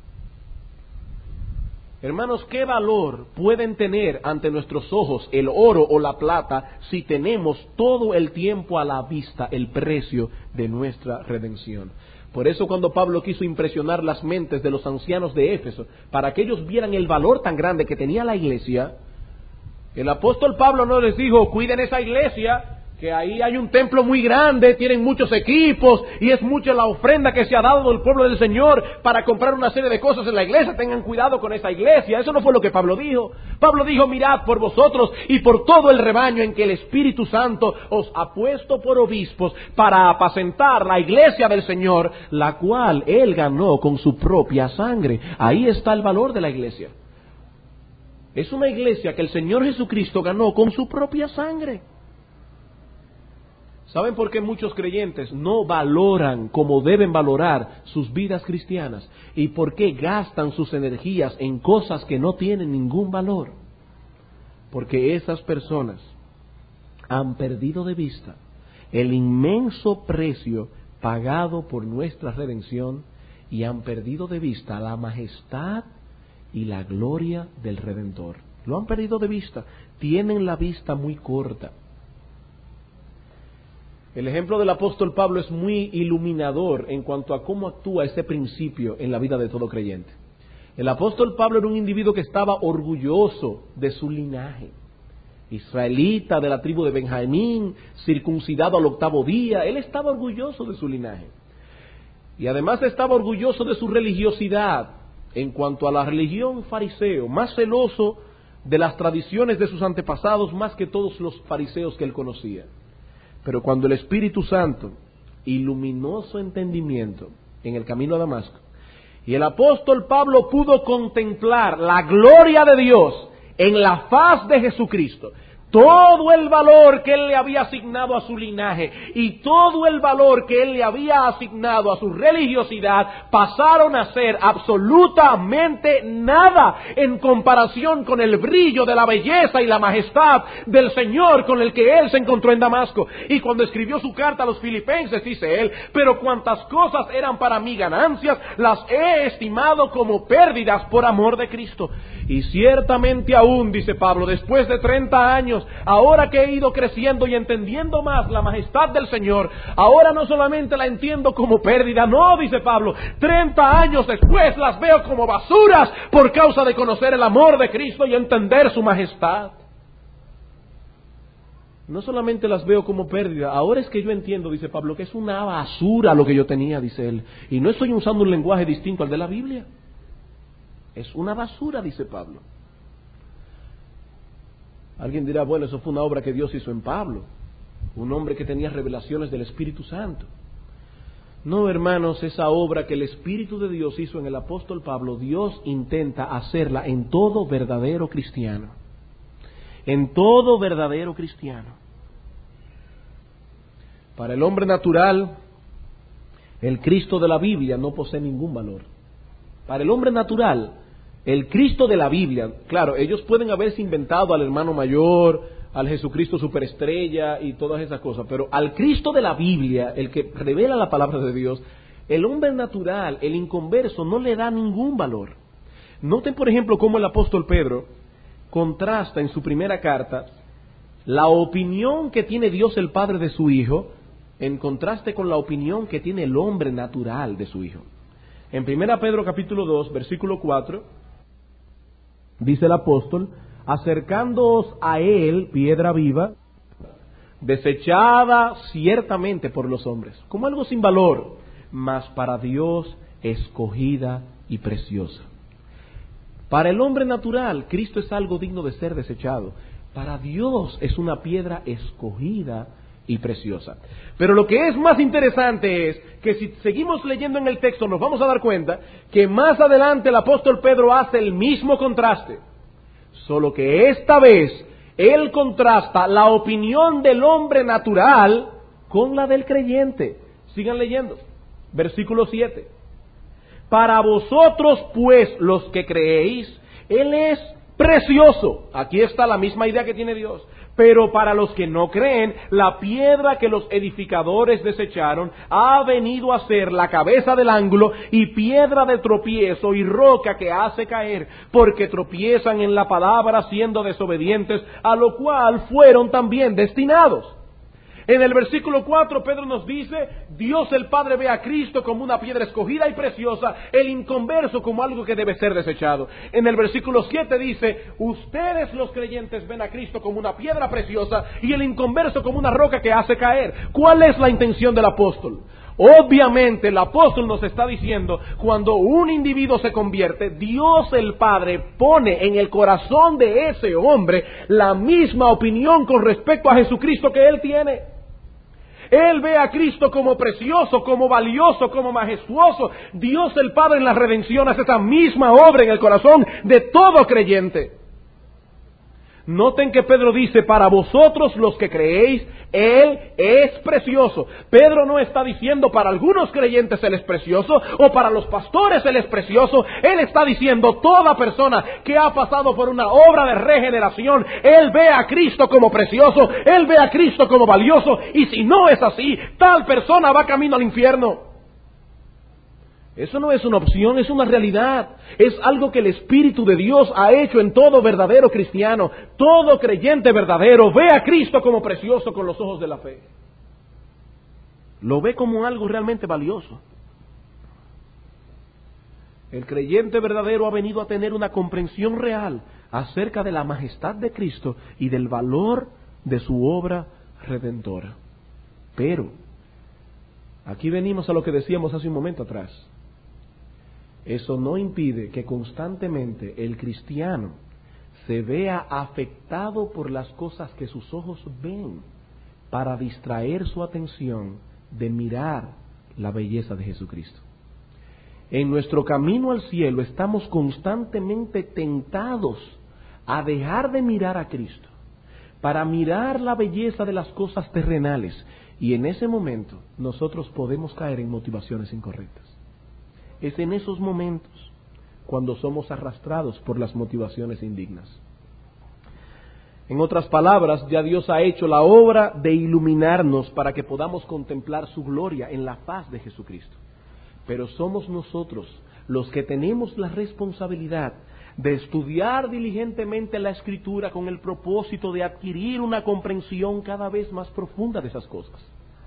Hermanos, ¿qué valor pueden tener ante nuestros ojos el oro o la plata si tenemos todo el tiempo a la vista el precio de nuestra redención? Por eso cuando Pablo quiso impresionar las mentes de los ancianos de Éfeso, para que ellos vieran el valor tan grande que tenía la iglesia, el apóstol Pablo no les dijo, cuiden esa iglesia, que ahí hay un templo muy grande, tienen muchos equipos y es mucha la ofrenda que se ha dado del pueblo del Señor para comprar una serie de cosas en la iglesia, tengan cuidado con esa iglesia. Eso no fue lo que Pablo dijo. Pablo dijo, mirad por vosotros y por todo el rebaño en que el Espíritu Santo os ha puesto por obispos para apacentar la iglesia del Señor, la cual Él ganó con su propia sangre. Ahí está el valor de la iglesia. Es una iglesia que el Señor Jesucristo ganó con su propia sangre. ¿Saben por qué muchos creyentes no valoran como deben valorar sus vidas cristianas? ¿Y por qué gastan sus energías en cosas que no tienen ningún valor? Porque esas personas han perdido de vista el inmenso precio pagado por nuestra redención y han perdido de vista la majestad y la gloria del Redentor. Lo han perdido de vista, tienen la vista muy corta. El ejemplo del apóstol Pablo es muy iluminador en cuanto a cómo actúa ese principio en la vida de todo creyente. El apóstol Pablo era un individuo que estaba orgulloso de su linaje. Israelita de la tribu de Benjamín, circuncidado al octavo día, él estaba orgulloso de su linaje. Y además estaba orgulloso de su religiosidad en cuanto a la religión fariseo, más celoso de las tradiciones de sus antepasados más que todos los fariseos que él conocía. Pero cuando el Espíritu Santo iluminó su entendimiento en el camino a Damasco, y el apóstol Pablo pudo contemplar la gloria de Dios en la faz de Jesucristo, todo el valor que Él le había asignado a su linaje y todo el valor que Él le había asignado a su religiosidad pasaron a ser absolutamente nada en comparación con el brillo de la belleza y la majestad del Señor con el que Él se encontró en Damasco. Y cuando escribió su carta a los filipenses, dice Él, pero cuantas cosas eran para mí ganancias, las he estimado como pérdidas por amor de Cristo. Y ciertamente aún, dice Pablo, después de treinta años, ahora que he ido creciendo y entendiendo más la majestad del Señor, ahora no solamente la entiendo como pérdida, no, dice Pablo, treinta años después las veo como basuras por causa de conocer el amor de Cristo y entender su majestad. No solamente las veo como pérdida, ahora es que yo entiendo, dice Pablo, que es una basura lo que yo tenía, dice él, y no estoy usando un lenguaje distinto al de la Biblia. Es una basura, dice Pablo. Alguien dirá, bueno, eso fue una obra que Dios hizo en Pablo, un hombre que tenía revelaciones del Espíritu Santo. No, hermanos, esa obra que el Espíritu de Dios hizo en el apóstol Pablo, Dios intenta hacerla en todo verdadero cristiano. En todo verdadero cristiano. Para el hombre natural, el Cristo de la Biblia no posee ningún valor. Para el hombre natural, el Cristo de la Biblia, claro, ellos pueden haberse inventado al hermano mayor, al Jesucristo superestrella y todas esas cosas, pero al Cristo de la Biblia, el que revela la palabra de Dios, el hombre natural, el inconverso, no le da ningún valor. Noten, por ejemplo, cómo el apóstol Pedro contrasta en su primera carta la opinión que tiene Dios el Padre de su Hijo en contraste con la opinión que tiene el hombre natural de su Hijo. En primera Pedro capítulo dos, versículo cuatro, dice el apóstol, acercándoos a él, piedra viva, desechada ciertamente por los hombres, como algo sin valor, mas para Dios escogida y preciosa. Para el hombre natural, Cristo es algo digno de ser desechado. Para Dios es una piedra escogida y preciosa. Pero lo que es más interesante es que si seguimos leyendo en el texto nos vamos a dar cuenta que más adelante el apóstol Pedro hace el mismo contraste, solo que esta vez él contrasta la opinión del hombre natural con la del creyente. Sigan leyendo, versículo siete. Para vosotros pues los que creéis, él es precioso. Aquí está la misma idea que tiene Dios. Pero para los que no creen, la piedra que los edificadores desecharon ha venido a ser la cabeza del ángulo y piedra de tropiezo y roca que hace caer, porque tropiezan en la palabra siendo desobedientes, a lo cual fueron también destinados. En el versículo cuatro, Pedro nos dice, Dios el Padre ve a Cristo como una piedra escogida y preciosa, el inconverso como algo que debe ser desechado. En el versículo siete dice, ustedes los creyentes ven a Cristo como una piedra preciosa y el inconverso como una roca que hace caer. ¿Cuál es la intención del apóstol? Obviamente el apóstol nos está diciendo, cuando un individuo se convierte, Dios el Padre pone en el corazón de ese hombre la misma opinión con respecto a Jesucristo que él tiene. Él ve a Cristo como precioso, como valioso, como majestuoso. Dios el Padre en la redención hace esa misma obra en el corazón de todo creyente. Noten que Pedro dice, para vosotros los que creéis, Él es precioso. Pedro no está diciendo para algunos creyentes Él es precioso, o para los pastores Él es precioso. Él está diciendo toda persona que ha pasado por una obra de regeneración, Él ve a Cristo como precioso, Él ve a Cristo como valioso, y si no es así, tal persona va camino al infierno. Eso no es una opción, es una realidad. Es algo que el Espíritu de Dios ha hecho en todo verdadero cristiano. Todo creyente verdadero ve a Cristo como precioso con los ojos de la fe. Lo ve como algo realmente valioso. El creyente verdadero ha venido a tener una comprensión real acerca de la majestad de Cristo y del valor de su obra redentora. Pero, aquí venimos a lo que decíamos hace un momento atrás. Eso no impide que constantemente el cristiano se vea afectado por las cosas que sus ojos ven para distraer su atención de mirar la belleza de Jesucristo. En nuestro camino al cielo estamos constantemente tentados a dejar de mirar a Cristo para mirar la belleza de las cosas terrenales, y en ese momento nosotros podemos caer en motivaciones incorrectas. Es en esos momentos cuando somos arrastrados por las motivaciones indignas. En otras palabras, ya Dios ha hecho la obra de iluminarnos para que podamos contemplar su gloria en la faz de Jesucristo. Pero somos nosotros los que tenemos la responsabilidad de estudiar diligentemente la Escritura con el propósito de adquirir una comprensión cada vez más profunda de esas cosas.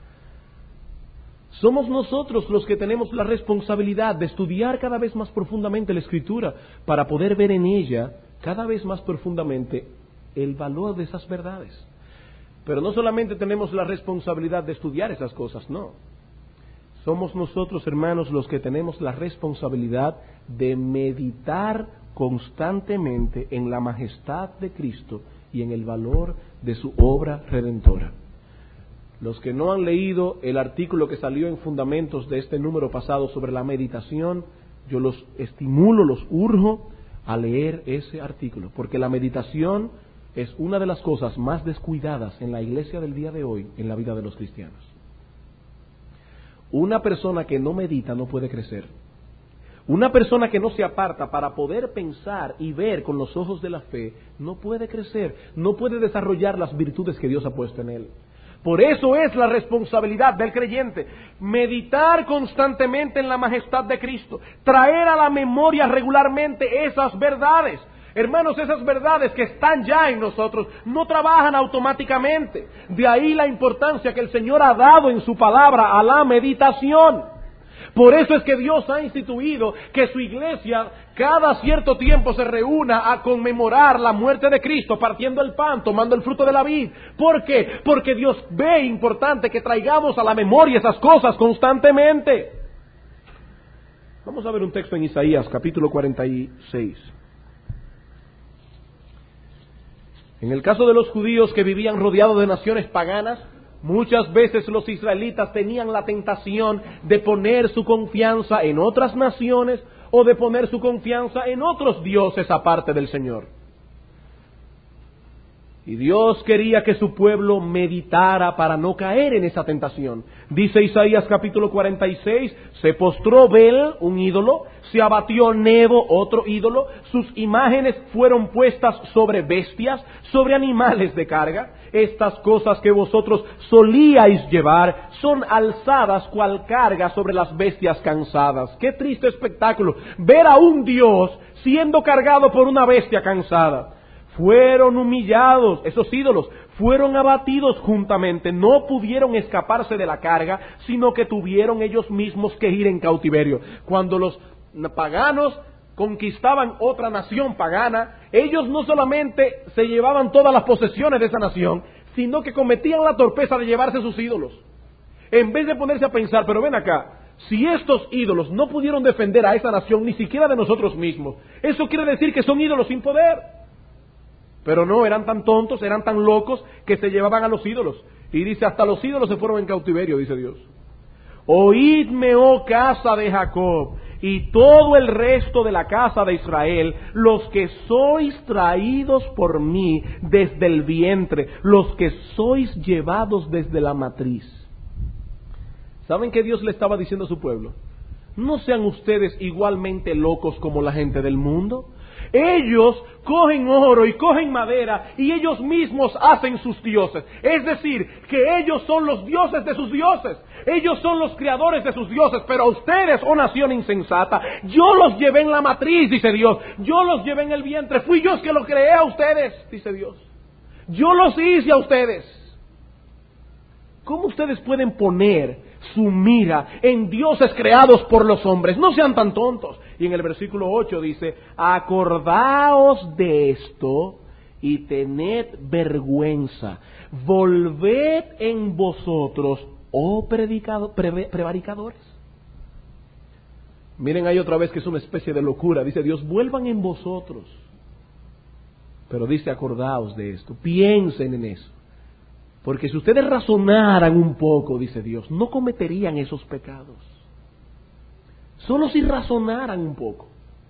Somos nosotros los que tenemos la responsabilidad de estudiar cada vez más profundamente la Escritura para poder ver en ella cada vez más profundamente el valor de esas verdades. Pero no solamente tenemos la responsabilidad de estudiar esas cosas, no. Somos nosotros, hermanos, los que tenemos la responsabilidad de meditar constantemente en la majestad de Cristo y en el valor de su obra redentora. Los que no han leído el artículo que salió en Fundamentos de este número pasado sobre la meditación, yo los estimulo, los urjo a leer ese artículo, porque la meditación es una de las cosas más descuidadas en la iglesia del día de hoy, en la vida de los cristianos. Una persona que no medita no puede crecer. Una persona que no se aparta para poder pensar y ver con los ojos de la fe, no puede crecer, no puede desarrollar las virtudes que Dios ha puesto en él. Por eso es la responsabilidad del creyente meditar constantemente en la majestad de Cristo, traer a la memoria regularmente esas verdades. Hermanos, esas verdades que están ya en nosotros no trabajan automáticamente. De ahí la importancia que el Señor ha dado en su palabra a la meditación. Por eso es que Dios ha instituido que su iglesia cada cierto tiempo se reúna a conmemorar la muerte de Cristo, partiendo el pan, tomando el fruto de la vid. ¿Por qué? Porque Dios ve importante que traigamos a la memoria esas cosas constantemente. Vamos a ver un texto en Isaías, capítulo cuarenta y seis. En el caso de los judíos que vivían rodeados de naciones paganas, muchas veces los israelitas tenían la tentación de poner su confianza en otras naciones o de poner su confianza en otros dioses aparte del Señor. Y Dios quería que su pueblo meditara para no caer en esa tentación. Dice Isaías capítulo cuarenta y seis, se postró Bel, un ídolo, se abatió Nebo, otro ídolo, sus imágenes fueron puestas sobre bestias, sobre animales de carga. Estas cosas que vosotros solíais llevar son alzadas cual carga sobre las bestias cansadas. Qué triste espectáculo ver a un Dios siendo cargado por una bestia cansada. fueron humillados, esos ídolos, fueron abatidos juntamente, no pudieron escaparse de la carga, sino que tuvieron ellos mismos que ir en cautiverio. Cuando los paganos conquistaban otra nación pagana, ellos no solamente se llevaban todas las posesiones de esa nación, sino que cometían la torpeza de llevarse sus ídolos. En vez de ponerse a pensar, pero ven acá, si estos ídolos no pudieron defender a esa nación, ni siquiera de nosotros mismos, eso quiere decir que son ídolos sin poder. Pero no, eran tan tontos, eran tan locos, que se llevaban a los ídolos. Y dice, hasta los ídolos se fueron en cautiverio, dice Dios. Oídme, oh casa de Jacob, y todo el resto de la casa de Israel, los que sois traídos por mí desde el vientre, los que sois llevados desde la matriz. ¿Saben qué Dios le estaba diciendo a su pueblo? No sean ustedes igualmente locos como la gente del mundo. Ellos cogen oro y cogen madera y ellos mismos hacen sus dioses. Es decir, que ellos son los dioses de sus dioses. Ellos son los creadores de sus dioses. Pero a ustedes, oh nación insensata, yo los llevé en la matriz, dice Dios. Yo los llevé en el vientre. Fui yo el que los creé a ustedes, dice Dios. Yo los hice a ustedes. ¿Cómo ustedes pueden poner su mira en dioses creados por los hombres? No sean tan tontos. Y en el versículo ocho dice, acordaos de esto y tened vergüenza. Volved en vosotros, oh predicado, pre, prevaricadores. Miren ahí otra vez que es una especie de locura. Dice Dios, vuelvan en vosotros. Pero dice, acordaos de esto, piensen en eso. Porque si ustedes razonaran un poco, dice Dios, no cometerían esos pecados. Solo si razonaran un poco.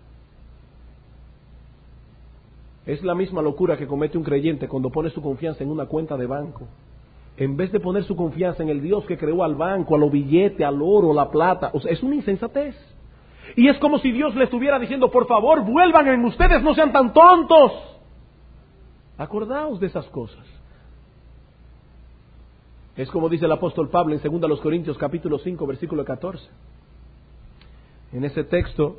Es la misma locura que comete un creyente cuando pone su confianza en una cuenta de banco. En vez de poner su confianza en el Dios que creó al banco, a los billetes, al oro, la plata. O sea, es una insensatez. Y es como si Dios le estuviera diciendo, por favor, vuelvan en ustedes, no sean tan tontos. Acordaos de esas cosas. Es como dice el apóstol Pablo en segunda Corintios capítulo cinco, versículo catorce. En ese texto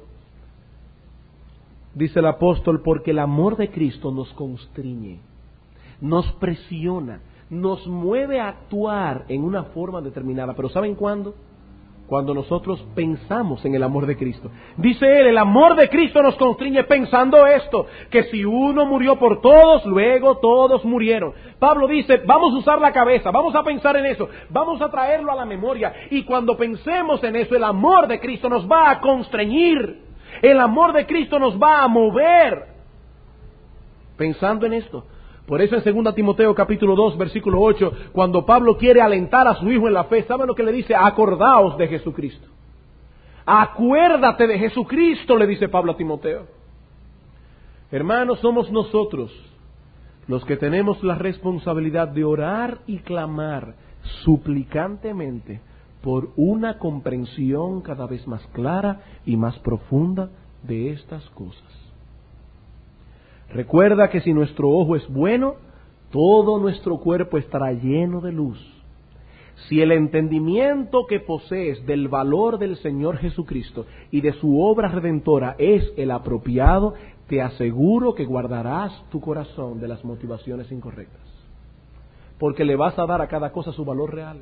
dice el apóstol, porque el amor de Cristo nos constriñe, nos presiona, nos mueve a actuar en una forma determinada. Pero ¿saben cuándo? Cuando nosotros pensamos en el amor de Cristo. Dice él, el amor de Cristo nos constriñe pensando esto, que si uno murió por todos, luego todos murieron. Pablo dice, vamos a usar la cabeza, vamos a pensar en eso, vamos a traerlo a la memoria. Y cuando pensemos en eso, el amor de Cristo nos va a constreñir, el amor de Cristo nos va a mover. Pensando en esto. Por eso en segunda Timoteo capítulo dos, versículo ocho, cuando Pablo quiere alentar a su hijo en la fe, ¿saben lo que le dice? Acordaos de Jesucristo. Acuérdate de Jesucristo, le dice Pablo a Timoteo. Hermanos, somos nosotros los que tenemos la responsabilidad de orar y clamar suplicantemente por una comprensión cada vez más clara y más profunda de estas cosas. Recuerda que si nuestro ojo es bueno, todo nuestro cuerpo estará lleno de luz. Si el entendimiento que posees del valor del Señor Jesucristo y de su obra redentora es el apropiado, te aseguro que guardarás tu corazón de las motivaciones incorrectas. Porque le vas a dar a cada cosa su valor real.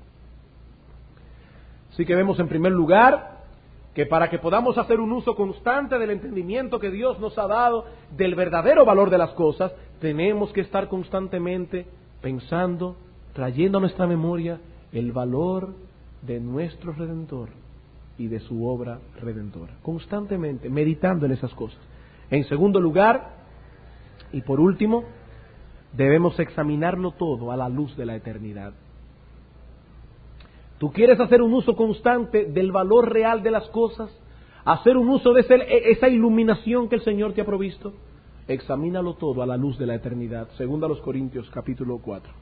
Así que vemos en primer lugar que para que podamos hacer un uso constante del entendimiento que Dios nos ha dado del verdadero valor de las cosas, tenemos que estar constantemente pensando, trayendo a nuestra memoria el valor de nuestro Redentor y de su obra redentora. Constantemente, meditando en esas cosas. En segundo lugar, y por último, debemos examinarlo todo a la luz de la eternidad. ¿Tú quieres hacer un uso constante del valor real de las cosas? ¿Hacer un uso de esa iluminación que el Señor te ha provisto? Examínalo todo a la luz de la eternidad. Segunda a los Corintios, capítulo cuatro.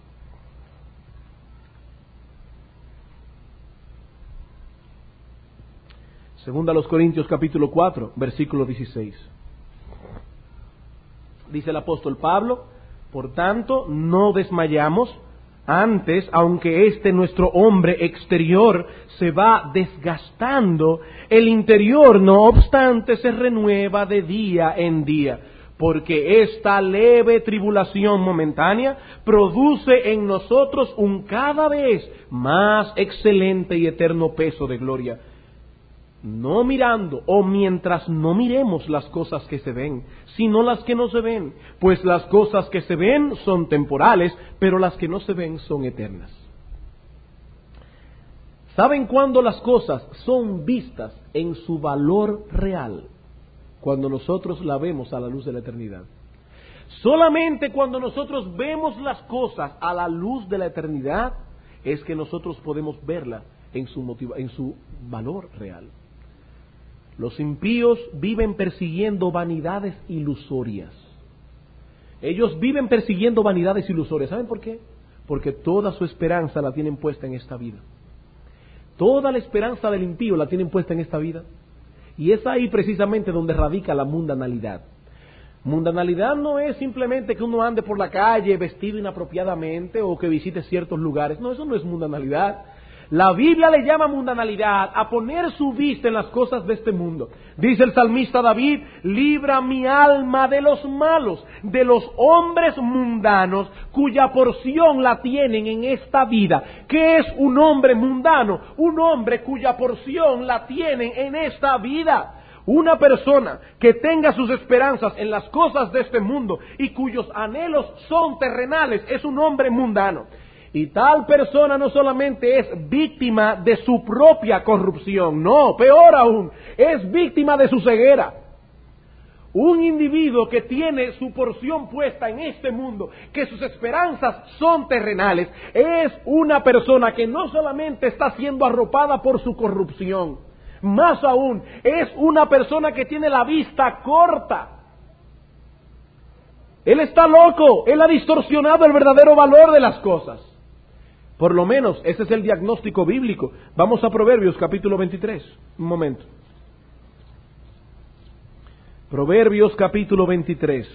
Segunda a los Corintios, capítulo cuatro, versículo dieciséis. Dice el apóstol Pablo, por tanto, no desmayamos. Antes, aunque este nuestro hombre exterior se va desgastando, el interior, no obstante, se renueva de día en día. porque esta leve tribulación momentánea produce en nosotros un cada vez más excelente y eterno peso de gloria. No mirando, o mientras no miremos las cosas que se ven, sino las que no se ven, pues las cosas que se ven son temporales, pero las que no se ven son eternas. ¿Saben cuándo las cosas son vistas en su valor real? Cuando nosotros la vemos a la luz de la eternidad. Solamente cuando nosotros vemos las cosas a la luz de la eternidad es que nosotros podemos verla en su motiva, en su valor real. Los impíos viven persiguiendo vanidades ilusorias. Ellos viven persiguiendo vanidades ilusorias. ¿Saben por qué? Porque toda su esperanza la tienen puesta en esta vida. Toda la esperanza del impío la tienen puesta en esta vida. Y es ahí precisamente donde radica la mundanalidad. Mundanalidad no es simplemente que uno ande por la calle vestido inapropiadamente o que visite ciertos lugares. No, eso no es mundanalidad. La Biblia le llama mundanalidad a poner su vista en las cosas de este mundo. Dice el salmista David: libra mi alma de los malos, de los hombres mundanos, cuya porción la tienen en esta vida. ¿Qué es un hombre mundano? Un hombre cuya porción la tienen en esta vida. Una persona que tenga sus esperanzas en las cosas de este mundo y cuyos anhelos son terrenales es un hombre mundano. Y tal persona no solamente es víctima de su propia corrupción, no, peor aún, es víctima de su ceguera. Un individuo que tiene su porción puesta en este mundo, que sus esperanzas son terrenales, es una persona que no solamente está siendo arropada por su corrupción, más aún, es una persona que tiene la vista corta. Él está loco, él ha distorsionado el verdadero valor de las cosas. Por lo menos ese es el diagnóstico bíblico. Vamos a Proverbios capítulo veintitrés. Un momento. Proverbios capítulo veintitrés.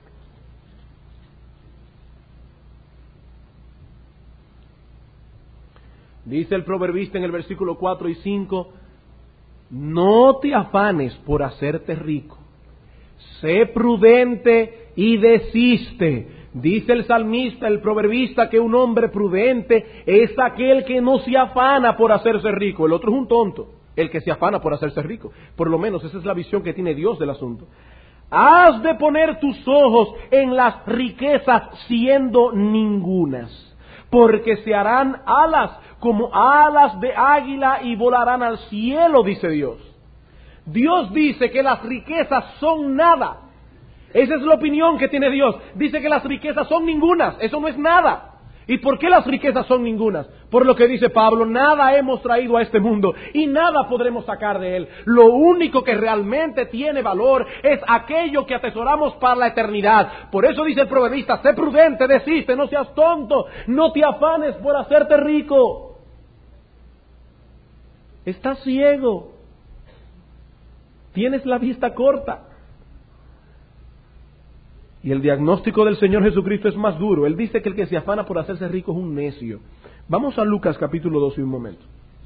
Dice el proverbista en el versículo cuatro y cinco: no te afanes por hacerte rico. Sé prudente y desiste. Dice el salmista, el proverbista, que un hombre prudente es aquel que no se afana por hacerse rico. El otro es un tonto, el que se afana por hacerse rico. Por lo menos esa es la visión que tiene Dios del asunto. Has de poner tus ojos en las riquezas siendo ningunas, porque se harán alas como alas de águila y volarán al cielo, dice Dios. Dios dice que las riquezas son nada. Esa es la opinión que tiene Dios. Dice que las riquezas son ningunas. Eso no es nada. ¿Y por qué las riquezas son ningunas? Por lo que dice Pablo: nada hemos traído a este mundo y nada podremos sacar de él. Lo único que realmente tiene valor es aquello que atesoramos para la eternidad. Por eso dice el proverbista: sé prudente, desiste, no seas tonto, no te afanes por hacerte rico. Estás ciego. Tienes la vista corta. Y el diagnóstico del Señor Jesucristo es más duro. Él dice que el que se afana por hacerse rico es un necio. Vamos a Lucas capítulo doce un momento.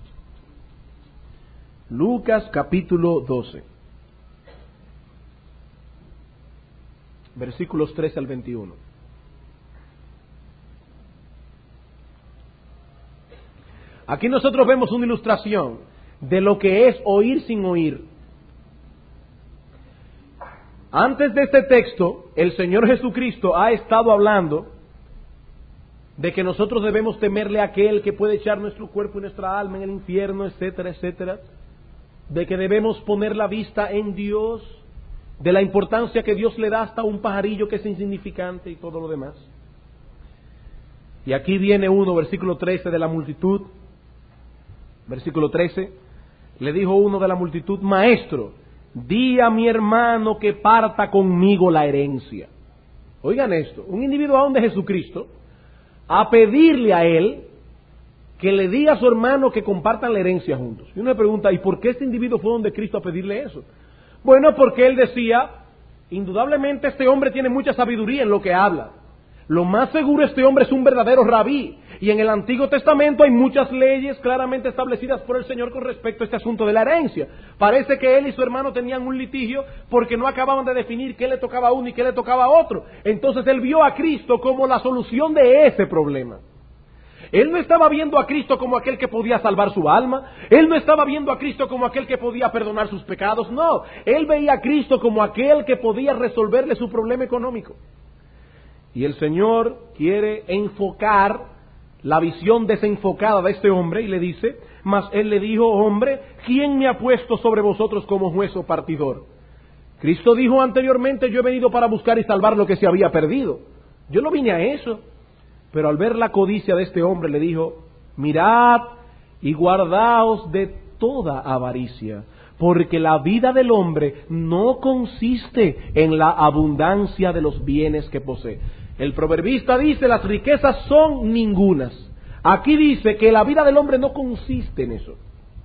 Lucas capítulo doce. Versículos trece al veintiuno. Aquí nosotros vemos una ilustración de lo que es oír sin oír. Antes de este texto, el Señor Jesucristo ha estado hablando de que nosotros debemos temerle a aquel que puede echar nuestro cuerpo y nuestra alma en el infierno, etcétera, etcétera. De que debemos poner la vista en Dios, de la importancia que Dios le da hasta a un pajarillo que es insignificante y todo lo demás. Y aquí viene uno, versículo trece, de la multitud. Versículo trece, le dijo uno de la multitud: maestro, di a mi hermano que parta conmigo la herencia. Oigan esto, un individuo aún de Jesucristo, a pedirle a él que le diga a su hermano que compartan la herencia juntos. Y uno le pregunta: ¿y por qué este individuo fue donde Cristo a pedirle eso? Bueno, porque él decía, indudablemente este hombre tiene mucha sabiduría en lo que habla. Lo más seguro, este hombre es un verdadero rabí. Y en el Antiguo Testamento hay muchas leyes claramente establecidas por el Señor con respecto a este asunto de la herencia. Parece que él y su hermano tenían un litigio porque no acababan de definir qué le tocaba a uno y qué le tocaba a otro. Entonces él vio a Cristo como la solución de ese problema. Él no estaba viendo a Cristo como aquel que podía salvar su alma. Él no estaba viendo a Cristo como aquel que podía perdonar sus pecados. No, él veía a Cristo como aquel que podía resolverle su problema económico. Y el Señor quiere enfocar la visión desenfocada de este hombre y le dice, mas él le dijo, hombre, ¿quién me ha puesto sobre vosotros como juez o partidor? Cristo dijo anteriormente, yo he venido para buscar y salvar lo que se había perdido. Yo no vine a eso. Pero al ver la codicia de este hombre le dijo, mirad y guardaos de toda avaricia, porque la vida del hombre no consiste en la abundancia de los bienes que posee. El proverbista dice, las riquezas son ningunas. Aquí dice que la vida del hombre no consiste en eso.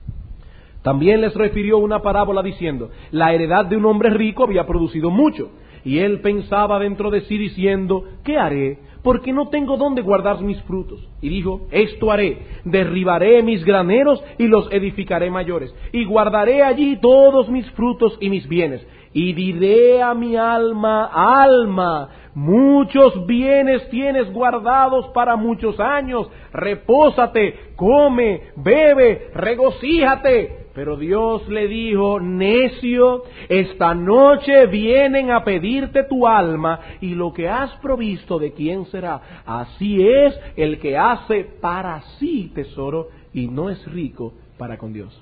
También les refirió una parábola diciendo, la heredad de un hombre rico había producido mucho, y él pensaba dentro de sí diciendo, ¿qué haré? Porque no tengo dónde guardar mis frutos. Y dijo, esto haré, derribaré mis graneros y los edificaré mayores, y guardaré allí todos mis frutos y mis bienes. Y diré a mi alma, alma, muchos bienes tienes guardados para muchos años, repósate, come, bebe, regocíjate. Pero Dios le dijo, necio, esta noche vienen a pedirte tu alma, y lo que has provisto, ¿de quién será? Así es el que hace para sí tesoro y no es rico para con Dios.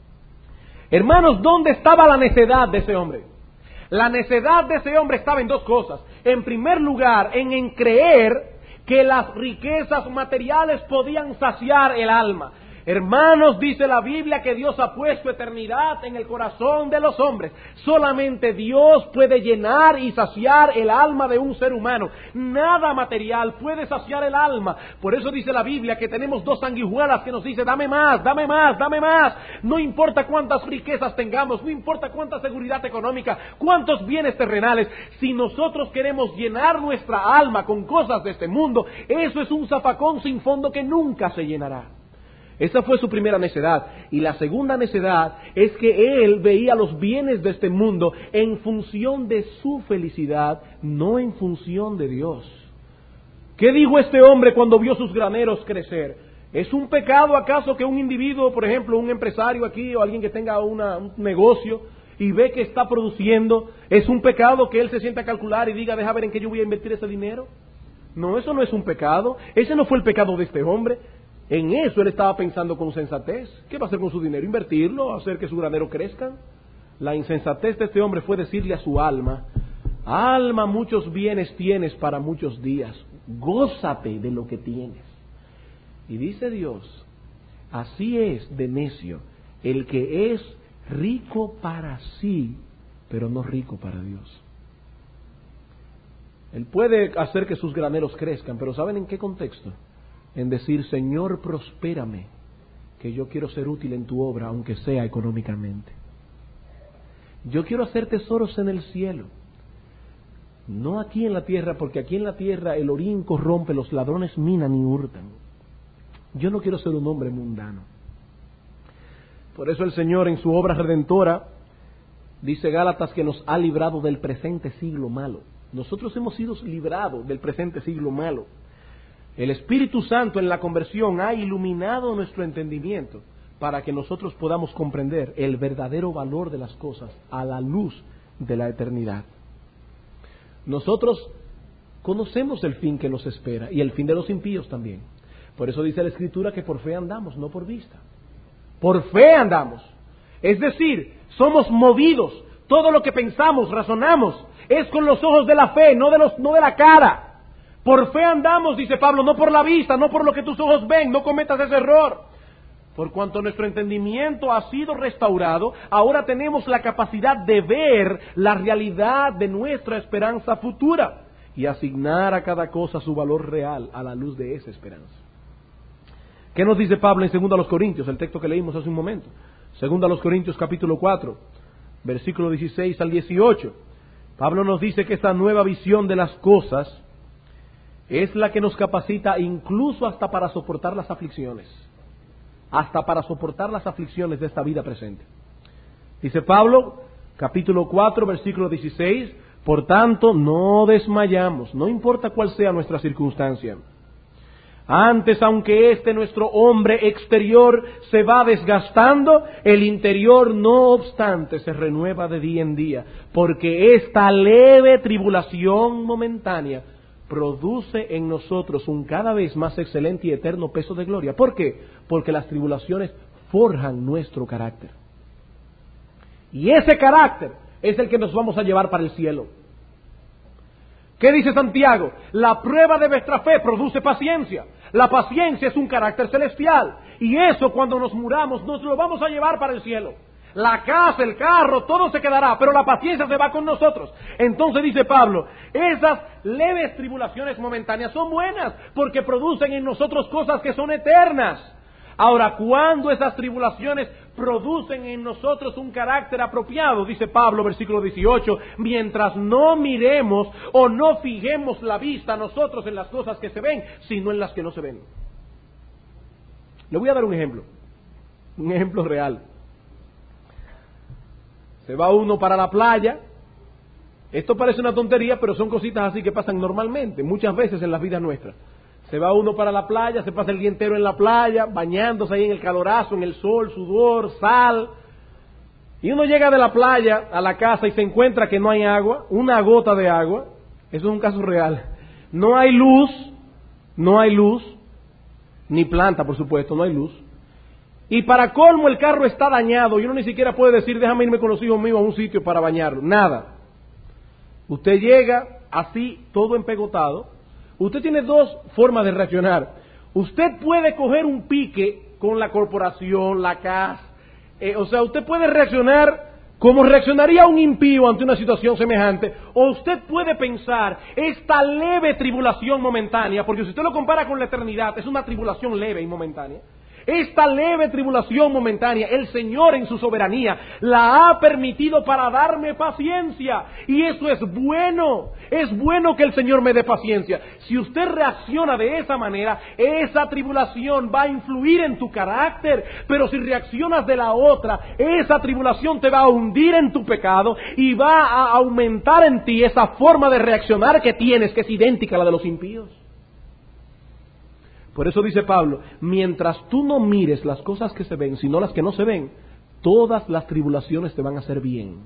Hermanos, ¿dónde estaba la necedad de ese hombre? La necedad de ese hombre estaba en dos cosas. En primer lugar, en, en creer que las riquezas materiales podían saciar el alma. Hermanos, dice la Biblia que Dios ha puesto eternidad en el corazón de los hombres. Solamente Dios puede llenar y saciar el alma de un ser humano. Nada material puede saciar el alma. Por eso dice la Biblia que tenemos dos sanguijuelas que nos dice, dame más, dame más, dame más. No importa cuántas riquezas tengamos, no importa cuánta seguridad económica, cuántos bienes terrenales. Si nosotros queremos llenar nuestra alma con cosas de este mundo, eso es un zafacón sin fondo que nunca se llenará. Esa fue su primera necedad. Y la segunda necedad es que él veía los bienes de este mundo en función de su felicidad, no en función de Dios. ¿Qué dijo este hombre cuando vio sus graneros crecer? ¿Es un pecado acaso que un individuo, por ejemplo, un empresario aquí o alguien que tenga una, un negocio y ve que está produciendo, es un pecado que él se sienta a calcular y diga, deja ver en qué yo voy a invertir ese dinero? No, eso no es un pecado. Ese no fue el pecado de este hombre. En eso él estaba pensando con sensatez. ¿Qué va a hacer con su dinero? ¿Invertirlo? ¿Hacer que su granero crezca? La insensatez de este hombre fue decirle a su alma, alma, muchos bienes tienes para muchos días, gózate de lo que tienes. Y dice Dios, así es de necio el que es rico para sí, pero no rico para Dios. Él puede hacer que sus graneros crezcan, pero ¿saben en qué contexto? En decir, Señor, prospérame, que yo quiero ser útil en tu obra, aunque sea económicamente. Yo quiero hacer tesoros en el cielo, no aquí en la tierra, porque aquí en la tierra el orín corrompe, los ladrones minan y hurtan. Yo no quiero ser un hombre mundano. Por eso el Señor en su obra redentora, dice Gálatas, que nos ha librado del presente siglo malo. Nosotros hemos sido librados del presente siglo malo. El Espíritu Santo en la conversión ha iluminado nuestro entendimiento para que nosotros podamos comprender el verdadero valor de las cosas a la luz de la eternidad. Nosotros conocemos el fin que nos espera y el fin de los impíos también. Por eso dice la Escritura que por fe andamos, no por vista. Por fe andamos. Es decir, somos movidos. Todo lo que pensamos, razonamos, es con los ojos de la fe, no de, los, no de la cara. Por fe andamos, dice Pablo, no por la vista, no por lo que tus ojos ven, no cometas ese error. Por cuanto nuestro entendimiento ha sido restaurado, ahora tenemos la capacidad de ver la realidad de nuestra esperanza futura y asignar a cada cosa su valor real a la luz de esa esperanza. ¿Qué nos dice Pablo en Segunda a los Corintios? El texto que leímos hace un momento. Segunda a los Corintios capítulo cuatro, versículo dieciséis al dieciocho. Pablo nos dice que esta nueva visión de las cosas es la que nos capacita incluso hasta para soportar las aflicciones, hasta para soportar las aflicciones de esta vida presente. Dice Pablo, capítulo cuatro, versículo dieciséis, por tanto, no desmayamos, no importa cuál sea nuestra circunstancia. Antes, aunque este nuestro hombre exterior se va desgastando, el interior no obstante se renueva de día en día, porque esta leve tribulación momentánea produce en nosotros un cada vez más excelente y eterno peso de gloria. ¿Por qué? Porque las tribulaciones forjan nuestro carácter. Y ese carácter es el que nos vamos a llevar para el cielo. ¿Qué dice Santiago? La prueba de vuestra fe produce paciencia. La paciencia es un carácter celestial. Y eso, cuando nos muramos, nos lo vamos a llevar para el cielo. La casa, el carro, todo se quedará, pero la paciencia se va con nosotros. Entonces dice Pablo, esas leves tribulaciones momentáneas son buenas, porque producen en nosotros cosas que son eternas. Ahora, cuando esas tribulaciones producen en nosotros un carácter apropiado, dice Pablo, versículo dieciocho, mientras no miremos o no fijemos la vista nosotros en las cosas que se ven, sino en las que no se ven. Le voy a dar un ejemplo, un ejemplo real. Se va uno para la playa. Esto parece una tontería, pero son cositas así que pasan normalmente, muchas veces en las vidas nuestras. Se va uno para la playa, se pasa el día entero en la playa, bañándose ahí en el calorazo, en el sol, sudor, sal. Y uno llega de la playa a la casa y se encuentra que no hay agua, una gota de agua. Eso es un caso real. No hay luz, no hay luz, ni planta, por supuesto, no hay luz. Y para colmo el carro está dañado y uno ni siquiera puede decir, déjame irme con los hijos míos a un sitio para bañarlo. Nada. Usted llega así, todo empegotado. Usted tiene dos formas de reaccionar. Usted puede coger un pique con la corporación, la C A S. Eh, o sea, usted puede reaccionar como reaccionaría un impío ante una situación semejante. O usted puede pensar, esta leve tribulación momentánea, porque si usted lo compara con la eternidad, es una tribulación leve y momentánea. Esta leve tribulación momentánea, el Señor en su soberanía la ha permitido para darme paciencia. Y eso es bueno. Es bueno que el Señor me dé paciencia. Si usted reacciona de esa manera, esa tribulación va a influir en tu carácter. Pero si reaccionas de la otra, esa tribulación te va a hundir en tu pecado y va a aumentar en ti esa forma de reaccionar que tienes, que es idéntica a la de los impíos. Por eso dice Pablo, mientras tú no mires las cosas que se ven, sino las que no se ven, todas las tribulaciones te van a hacer bien.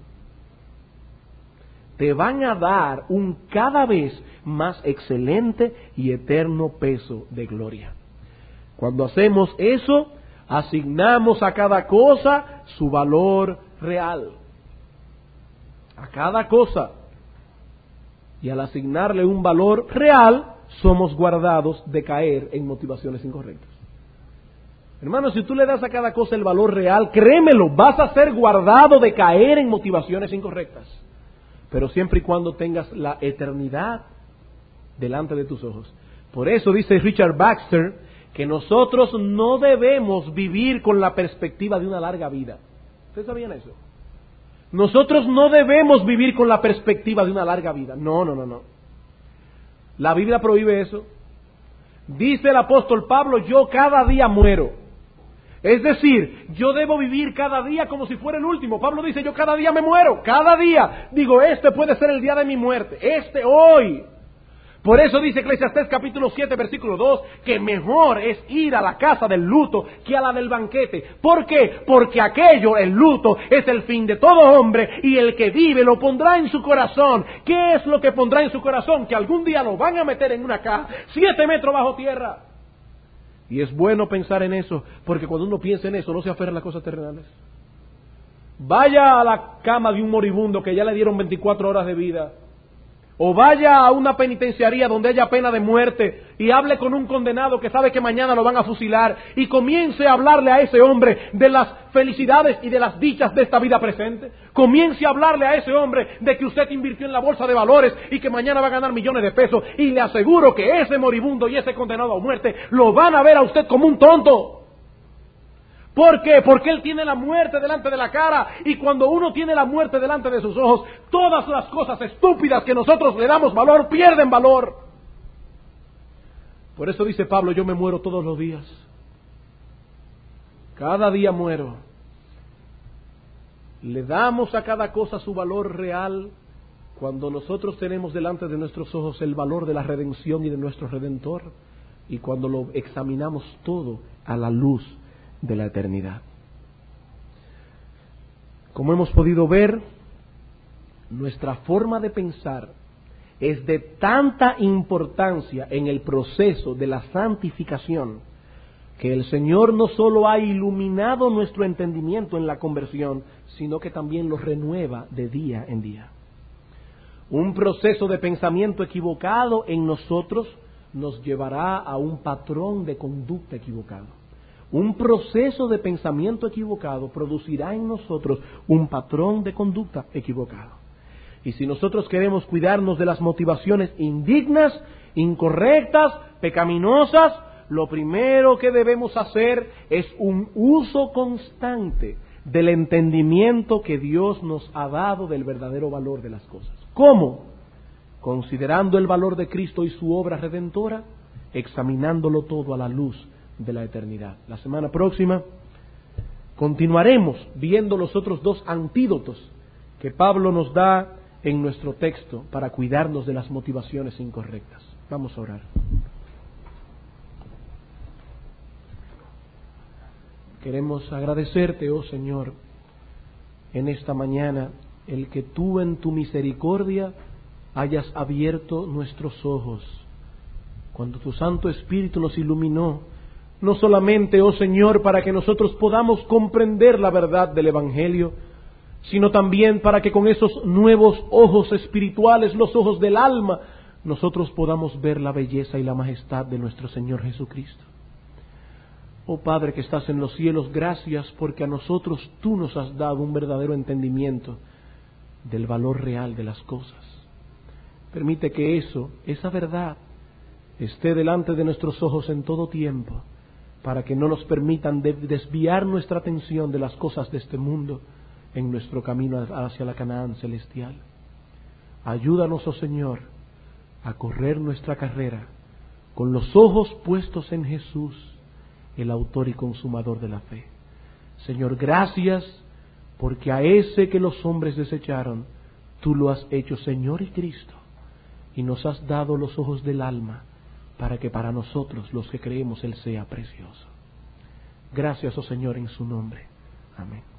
Te van a dar un cada vez más excelente y eterno peso de gloria. Cuando hacemos eso, asignamos a cada cosa su valor real. A cada cosa. Y al asignarle un valor real, somos guardados de caer en motivaciones incorrectas. Hermano, si tú le das a cada cosa el valor real, créemelo, vas a ser guardado de caer en motivaciones incorrectas. Pero siempre y cuando tengas la eternidad delante de tus ojos. Por eso dice Richard Baxter que nosotros no debemos vivir con la perspectiva de una larga vida. ¿Ustedes sabían eso? Nosotros no debemos vivir con la perspectiva de una larga vida. No, no, no, no. La Biblia prohíbe eso. Dice el apóstol Pablo, yo cada día muero. Es decir, yo debo vivir cada día como si fuera el último. Pablo dice, yo cada día me muero, cada día. Digo, este puede ser el día de mi muerte, este hoy. Por eso dice Eclesiastés capítulo siete, versículo dos, que mejor es ir a la casa del luto que a la del banquete. ¿Por qué? Porque aquello, el luto, es el fin de todo hombre y el que vive lo pondrá en su corazón. ¿Qué es lo que pondrá en su corazón? Que algún día lo van a meter en una caja, siete metros bajo tierra. Y es bueno pensar en eso, porque cuando uno piensa en eso, no se aferra a las cosas terrenales. Vaya a la cama de un moribundo que ya le dieron veinticuatro horas de vida. O vaya a una penitenciaría donde haya pena de muerte y hable con un condenado que sabe que mañana lo van a fusilar y comience a hablarle a ese hombre de las felicidades y de las dichas de esta vida presente. Comience a hablarle a ese hombre de que usted invirtió en la bolsa de valores y que mañana va a ganar millones de pesos, y le aseguro que ese moribundo y ese condenado a muerte lo van a ver a usted como un tonto. ¿Por qué? Porque él tiene la muerte delante de la cara, y cuando uno tiene la muerte delante de sus ojos, todas las cosas estúpidas que nosotros le damos valor pierden valor. Por eso dice Pablo, yo me muero todos los días. Cada día muero. Le damos a cada cosa su valor real cuando nosotros tenemos delante de nuestros ojos el valor de la redención y de nuestro Redentor, y cuando lo examinamos todo a la luz de la eternidad. Como hemos podido ver, nuestra forma de pensar es de tanta importancia en el proceso de la santificación que el Señor no solo ha iluminado nuestro entendimiento en la conversión, sino que también lo renueva de día en día. Un proceso de pensamiento equivocado en nosotros nos llevará a un patrón de conducta equivocado. Un proceso de pensamiento equivocado producirá en nosotros un patrón de conducta equivocado. Y si nosotros queremos cuidarnos de las motivaciones indignas, incorrectas, pecaminosas, lo primero que debemos hacer es un uso constante del entendimiento que Dios nos ha dado del verdadero valor de las cosas. ¿Cómo? Considerando el valor de Cristo y su obra redentora, examinándolo todo a la luz de la eternidad. La semana próxima continuaremos viendo los otros dos antídotos que Pablo nos da en nuestro texto para cuidarnos de las motivaciones incorrectas. Vamos a orar. Queremos agradecerte, oh Señor, en esta mañana, el que tú en tu misericordia hayas abierto nuestros ojos, cuando tu Santo Espíritu nos iluminó, no solamente, oh Señor, para que nosotros podamos comprender la verdad del Evangelio, sino también para que con esos nuevos ojos espirituales, los ojos del alma, nosotros podamos ver la belleza y la majestad de nuestro Señor Jesucristo. Oh Padre que estás en los cielos, gracias porque a nosotros tú nos has dado un verdadero entendimiento del valor real de las cosas. Permite que eso, esa verdad, esté delante de nuestros ojos en todo tiempo, para que no nos permitan desviar nuestra atención de las cosas de este mundo en nuestro camino hacia la Canaán celestial. Ayúdanos, oh Señor, a correr nuestra carrera con los ojos puestos en Jesús, el autor y consumador de la fe. Señor, gracias porque a ese que los hombres desecharon, tú lo has hecho Señor y Cristo, y nos has dado los ojos del alma para que para nosotros, los que creemos, Él sea precioso. Gracias, oh Señor, en su nombre. Amén.